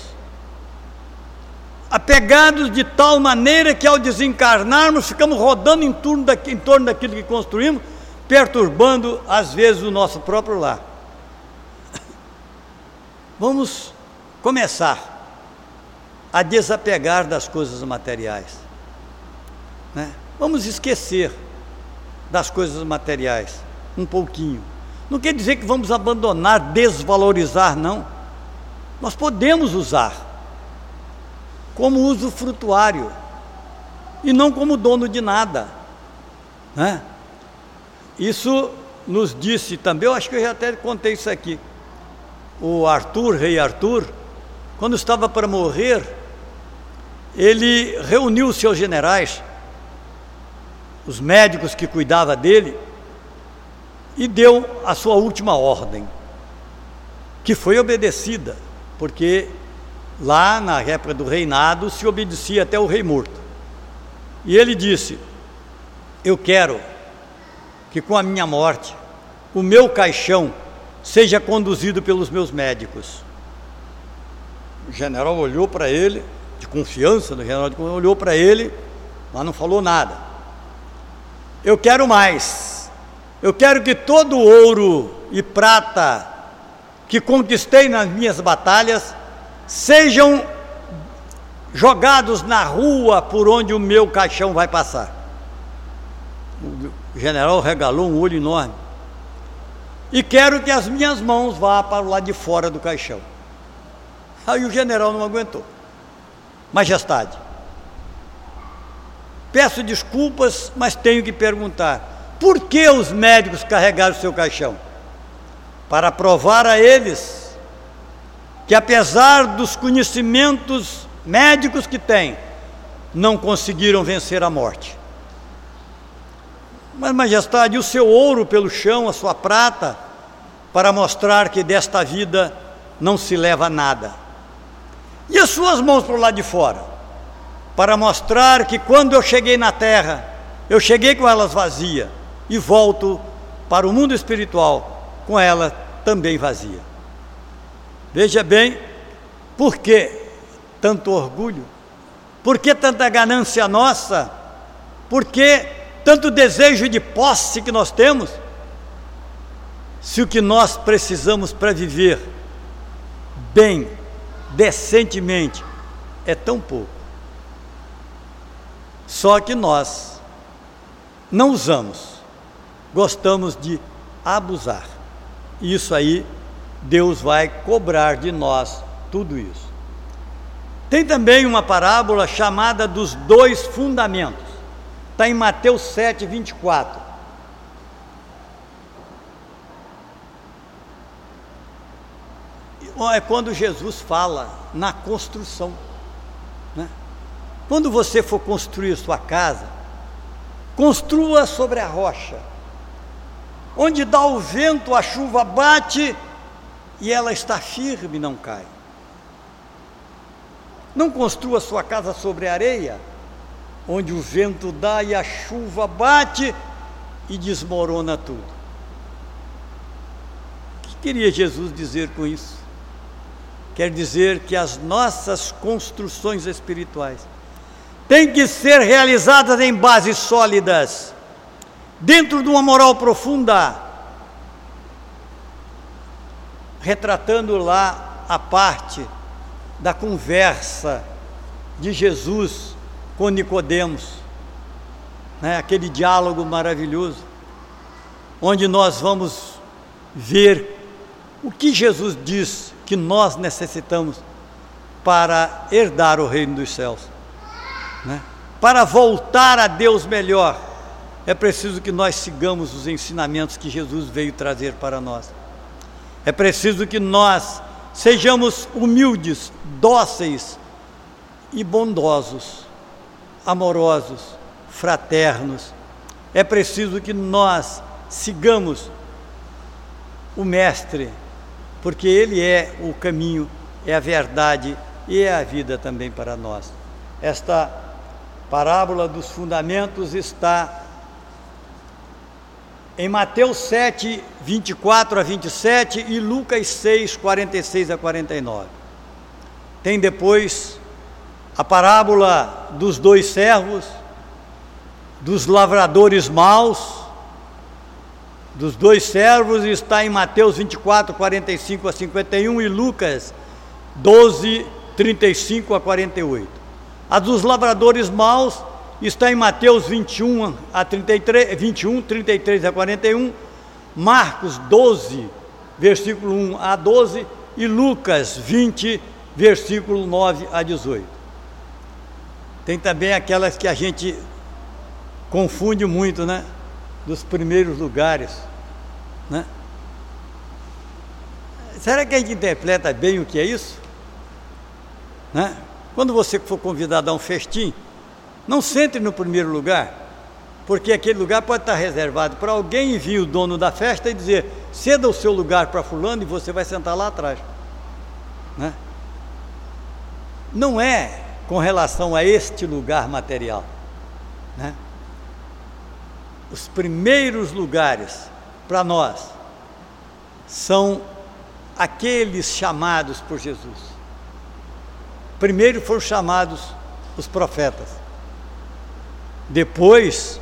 apegados de tal maneira que ao desencarnarmos ficamos rodando em torno, da, em torno daquilo que construímos, perturbando às vezes o nosso próprio lar. Vamos começar a desapegar das coisas materiais, né? Vamos esquecer das coisas materiais um pouquinho. Não quer dizer que vamos abandonar, desvalorizar, não. Nós podemos usar como usufrutuário e não como dono de nada, né? Isso nos disse também, eu acho que eu já até contei isso aqui, o Arthur, rei Arthur, quando estava para morrer, ele reuniu os seus generais, os médicos que cuidavam dele, e deu a sua última ordem, que foi obedecida, porque lá na época do reinado se obedecia até o rei morto. E ele disse: eu quero que com a minha morte o meu caixão seja conduzido pelos meus médicos. O general olhou para ele, de confiança, o general olhou para ele, mas não falou nada. Eu quero mais, eu quero que todo o ouro e prata que conquistei nas minhas batalhas sejam jogados na rua por onde o meu caixão vai passar. O general regalou um olho enorme. E quero que as minhas mãos vá para o lado de fora do caixão. Aí o general não aguentou. Majestade, peço desculpas, mas tenho que perguntar: por que os médicos carregaram o seu caixão? Para provar a eles que, apesar dos conhecimentos médicos que têm, não conseguiram vencer a morte. Mas, majestade, o seu ouro pelo chão, a sua prata, para mostrar que desta vida não se leva nada. E as suas mãos para o lado de fora, para mostrar que quando eu cheguei na terra, eu cheguei com elas vazias e volto para o mundo espiritual com ela também vazia. Veja bem, por que tanto orgulho? Por que tanta ganância nossa? Por que tanto desejo de posse que nós temos? Se o que nós precisamos para viver bem, decentemente, é tão pouco. Só que nós não usamos, gostamos de abusar. E isso aí, Deus vai cobrar de nós tudo isso. Tem também uma parábola chamada dos dois fundamentos. Está em Mateus sete, vinte e quatro. irmão, é quando Jesus fala na construção, né? Quando você for construir sua casa, construa sobre a rocha. Onde dá o vento, a chuva bate e ela está firme e não cai. Não construa sua casa sobre areia, onde o vento dá e a chuva bate e desmorona tudo. O que queria Jesus dizer com isso? Quer dizer que as nossas construções espirituais têm que ser realizadas em bases sólidas, dentro de uma moral profunda, retratando lá a parte da conversa de Jesus com Nicodemos, né? Aquele diálogo maravilhoso, onde nós vamos ver o que Jesus diz que nós necessitamos para herdar o reino dos céus, né? Para voltar a Deus melhor, é preciso que nós sigamos os ensinamentos que Jesus veio trazer para nós. É preciso que nós sejamos humildes, dóceis e bondosos, amorosos, fraternos. É preciso que nós sigamos o Mestre, porque Ele é o caminho, é a verdade e é a vida também para nós. Esta parábola dos fundamentos está em Mateus sete, vinte e quatro a vinte e sete e Lucas seis, quarenta e seis a quarenta e nove. Tem depois a parábola dos dois servos, dos lavradores maus, dos dois servos, está em Mateus vinte e quatro, quarenta e cinco a cinquenta e um e Lucas doze, trinta e cinco a quarenta e oito. A dos lavradores maus está em Mateus vinte e um a trinta e três, vinte e um, trinta e três a quarenta e um, Marcos doze, versículo um a doze e Lucas vinte, versículo nove a dezoito. Tem também aquelas que a gente confunde muito, né? Dos primeiros lugares, né? Será que a gente interpreta bem o que é isso? Né? Quando você for convidado a um festim, não sente no primeiro lugar, porque aquele lugar pode estar reservado para alguém e vir o dono da festa e dizer, ceda o seu lugar para fulano e você vai sentar lá atrás, né? Não é com relação a este lugar material, né? Os primeiros lugares para nós são aqueles chamados por Jesus. Primeiro foram chamados os profetas, depois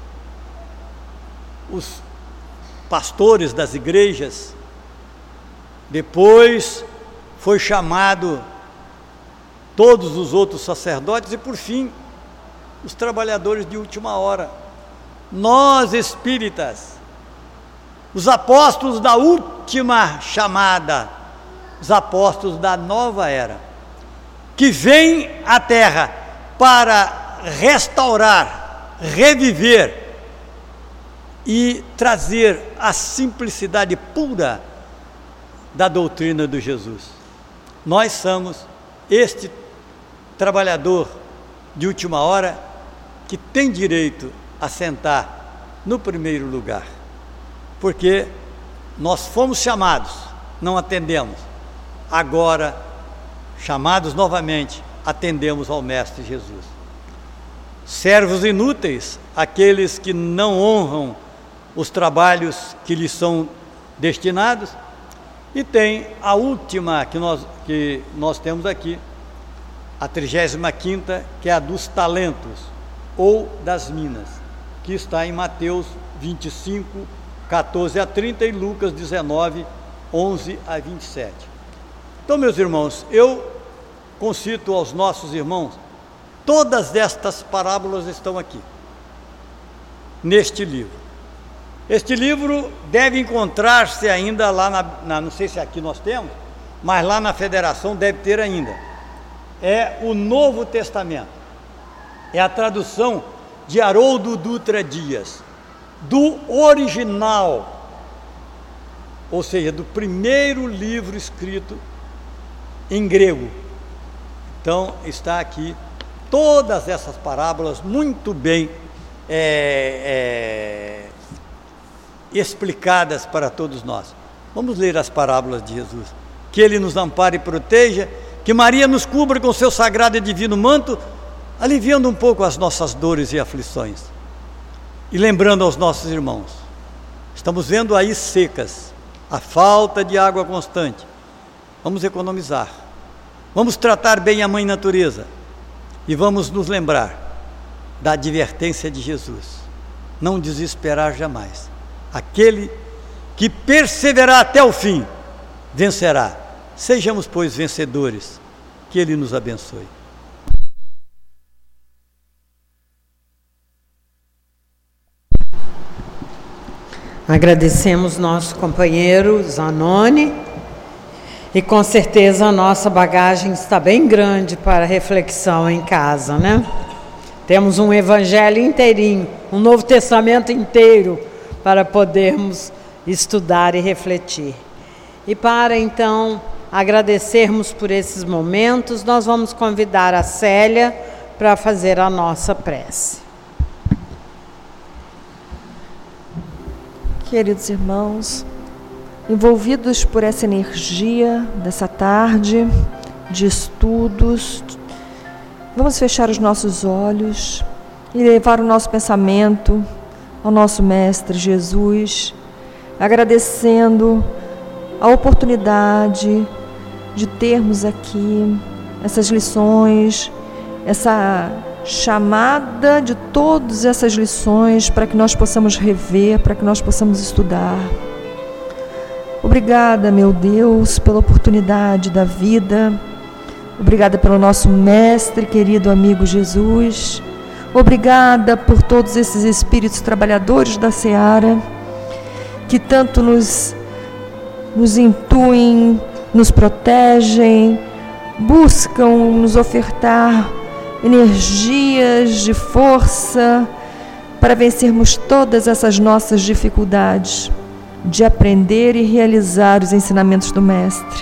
os pastores das igrejas, depois foi chamado todos os outros sacerdotes e por fim os trabalhadores de última hora. Nós espíritas, os apóstolos da última chamada, os apóstolos da nova era, que vêm à terra para restaurar, reviver e trazer a simplicidade pura da doutrina de Jesus. Nós somos este trabalhador de última hora que tem direito a sentar no primeiro lugar, porque nós fomos chamados, não atendemos, agora chamados novamente, atendemos ao Mestre Jesus. Servos inúteis, aqueles que não honram os trabalhos que lhes são destinados, e tem a última que nós, que nós temos aqui, a trigésima quinta, que é a dos talentos, ou das minas, que está em Mateus vinte e cinco, quatorze a trinta e Lucas dezenove, onze a vinte e sete. Então, meus irmãos, eu concito aos nossos irmãos, todas estas parábolas estão aqui, neste livro. Este livro deve encontrar-se ainda lá na, na, não sei se aqui nós temos, mas lá na Federação deve ter ainda. É o Novo Testamento, é a tradução de Haroldo Dutra Dias, do original, ou seja, do primeiro livro escrito em grego. Então, está aqui todas essas parábolas muito bem é, é, explicadas para todos nós. Vamos ler as parábolas de Jesus. Que Ele nos ampare e proteja, que Maria nos cubra com seu sagrado e divino manto, aliviando um pouco as nossas dores e aflições. E lembrando aos nossos irmãos, estamos vendo aí secas, a falta de água constante. Vamos economizar, vamos tratar bem a Mãe Natureza e vamos nos lembrar da advertência de Jesus: não desesperar jamais. Aquele que perseverar até o fim vencerá. Sejamos, pois, vencedores. Que Ele nos abençoe. Agradecemos nosso companheiro Zanoni, e com certeza a nossa bagagem está bem grande para reflexão em casa, né? Temos um evangelho inteirinho, um Novo Testamento inteiro para podermos estudar e refletir. E para então agradecermos por esses momentos, nós vamos convidar a Célia para fazer a nossa prece. Queridos irmãos, envolvidos por essa energia dessa tarde de estudos, vamos fechar os nossos olhos e levar o nosso pensamento ao nosso Mestre Jesus, agradecendo a oportunidade de termos aqui essas lições, essa chamada de todas essas lições para que nós possamos rever, para que nós possamos estudar. Obrigada, meu Deus, pela oportunidade da vida. Obrigada pelo nosso mestre, querido amigo Jesus. Obrigada por todos esses espíritos trabalhadores da seara que tanto nos, nos intuem, nos protegem, buscam nos ofertar energias de força para vencermos todas essas nossas dificuldades de aprender e realizar os ensinamentos do Mestre.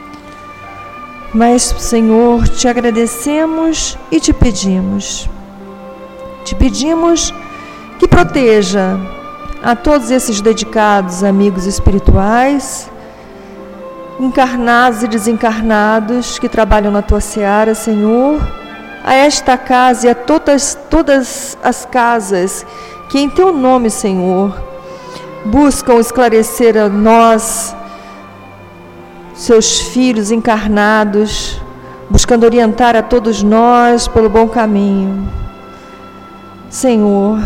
Mas, Senhor, te agradecemos e te pedimos. Te pedimos que proteja a todos esses dedicados amigos espirituais, encarnados e desencarnados que trabalham na tua seara, Senhor, a esta casa e a todas, todas as casas que em teu nome, Senhor, buscam esclarecer a nós, seus filhos encarnados, buscando orientar a todos nós pelo bom caminho. Senhor,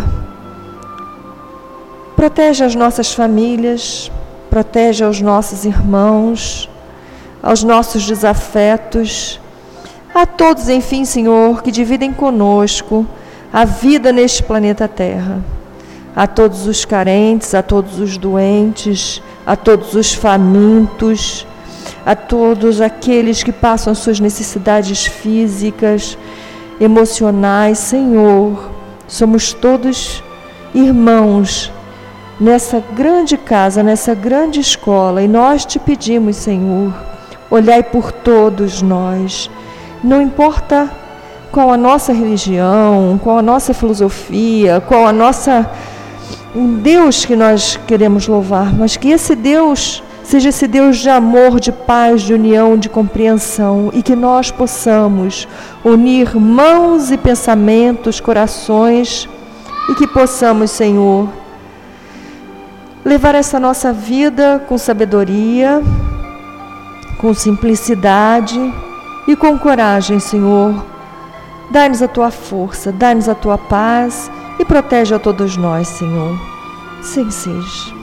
protege as nossas famílias, protege aos nossos irmãos, aos nossos desafetos, a todos, enfim, Senhor, que dividem conosco a vida neste planeta Terra, a todos os carentes, a todos os doentes, a todos os famintos, a todos aqueles que passam suas necessidades físicas, emocionais. Senhor, somos todos irmãos nessa grande casa, nessa grande escola, e nós te pedimos, Senhor, olhai por todos nós. Não importa qual a nossa religião, qual a nossa filosofia, qual a nossa um Deus que nós queremos louvar, mas que esse Deus seja esse Deus de amor, de paz, de união, de compreensão, e que nós possamos unir mãos e pensamentos, corações, e que possamos, Senhor, levar essa nossa vida com sabedoria, com simplicidade e com coragem, Senhor. Dai-nos a tua força, dai-nos a tua paz e protege a todos nós, Senhor. Sim seja.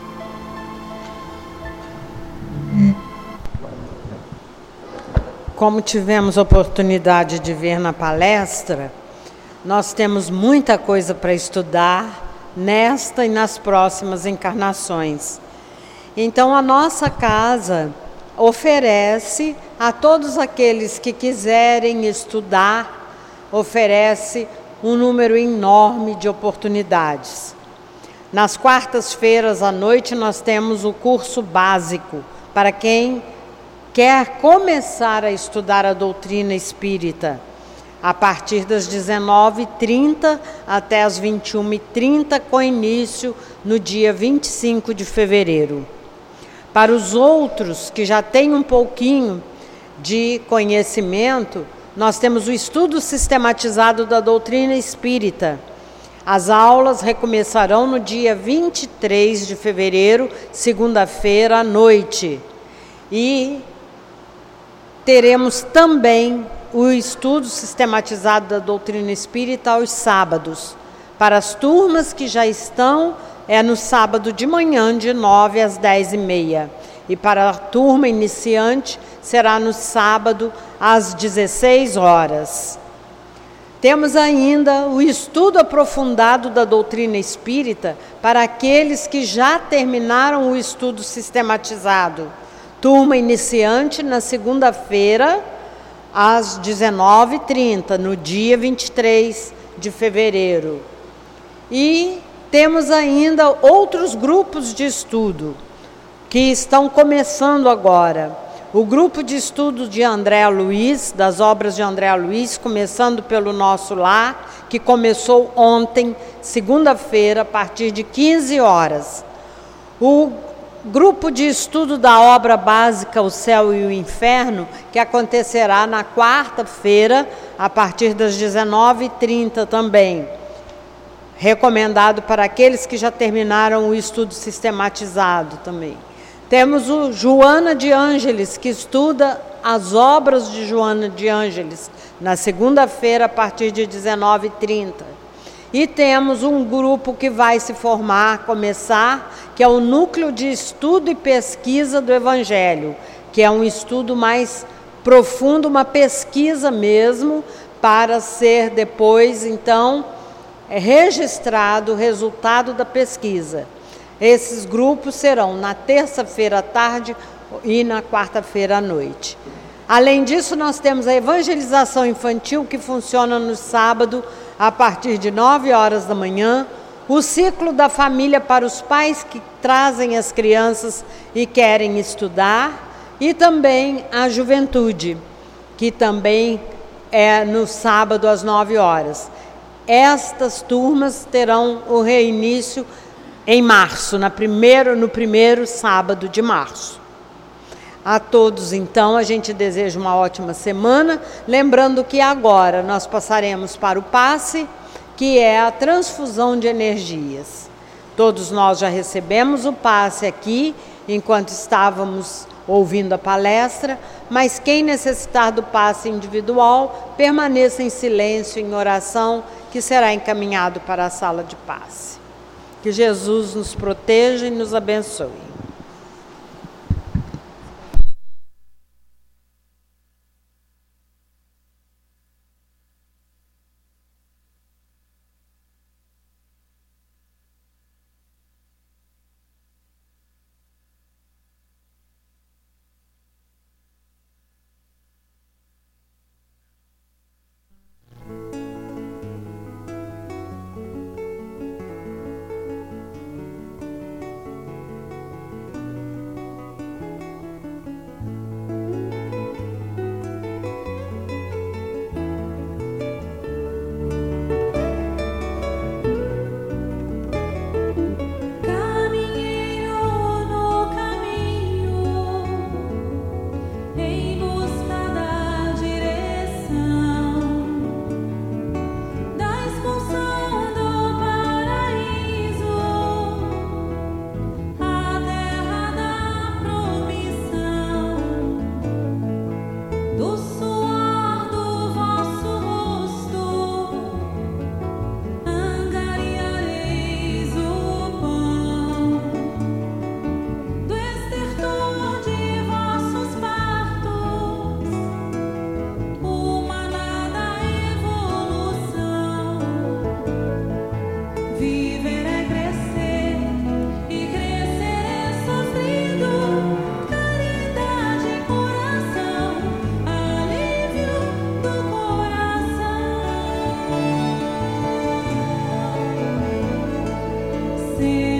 Como tivemos oportunidade de ver na palestra, nós temos muita coisa para estudar nesta e nas próximas encarnações. Então, a nossa casa oferece a todos aqueles que quiserem estudar, oferece um número enorme de oportunidades. Nas quartas-feiras à noite nós temos o curso básico para quem quer começar a estudar a doutrina espírita, a partir das dezenove e trinta até as vinte e uma e trinta, com início no dia vinte e cinco de fevereiro. Para os outros que já têm um pouquinho de conhecimento, nós temos o estudo sistematizado da doutrina espírita. As aulas recomeçarão no dia vinte e três de fevereiro, segunda-feira à noite. E teremos também o estudo sistematizado da doutrina espírita aos sábados. Para as turmas que já estão, é no sábado de manhã, de nove às dez e meia. E para a turma iniciante, será no sábado, às dezesseis horas. Temos ainda o estudo aprofundado da doutrina espírita para aqueles que já terminaram o estudo sistematizado. Turma iniciante na segunda-feira, às dezenove e trinta, no dia vinte e três de fevereiro. E temos ainda outros grupos de estudo que estão começando agora. O grupo de estudo de André Luiz, das obras de André Luiz, começando pelo Nosso Lar, que começou ontem, segunda-feira, a partir de quinze horas. O grupo de estudo da obra básica O Céu e o Inferno, que acontecerá na quarta-feira, a partir das dezenove e trinta também. Recomendado para aqueles que já terminaram o estudo sistematizado também. Temos o Joana de Ângeles, que estuda as obras de Joana de Ângeles, na segunda-feira, a partir de dezenove e trinta. E temos um grupo que vai se formar, começar, que é o Núcleo de Estudo e Pesquisa do Evangelho, que é um estudo mais profundo, uma pesquisa mesmo, para ser depois, então, é registrado o resultado da pesquisa. Esses grupos serão na terça-feira à tarde e na quarta-feira à noite. Além disso, nós temos a evangelização infantil, que funciona no sábado, a partir de nove horas da manhã, o ciclo da família para os pais que trazem as crianças e querem estudar, e também a juventude, que também é no sábado às nove horas. Estas turmas terão o reinício em março, na primeiro, no primeiro sábado de março. A todos, então, a gente deseja uma ótima semana, lembrando que agora nós passaremos para o passe, que é a transfusão de energias. Todos nós já recebemos o passe aqui, enquanto estávamos ouvindo a palestra, mas quem necessitar do passe individual, permaneça em silêncio, em oração, que será encaminhado para a sala de passe. Que Jesus nos proteja e nos abençoe. See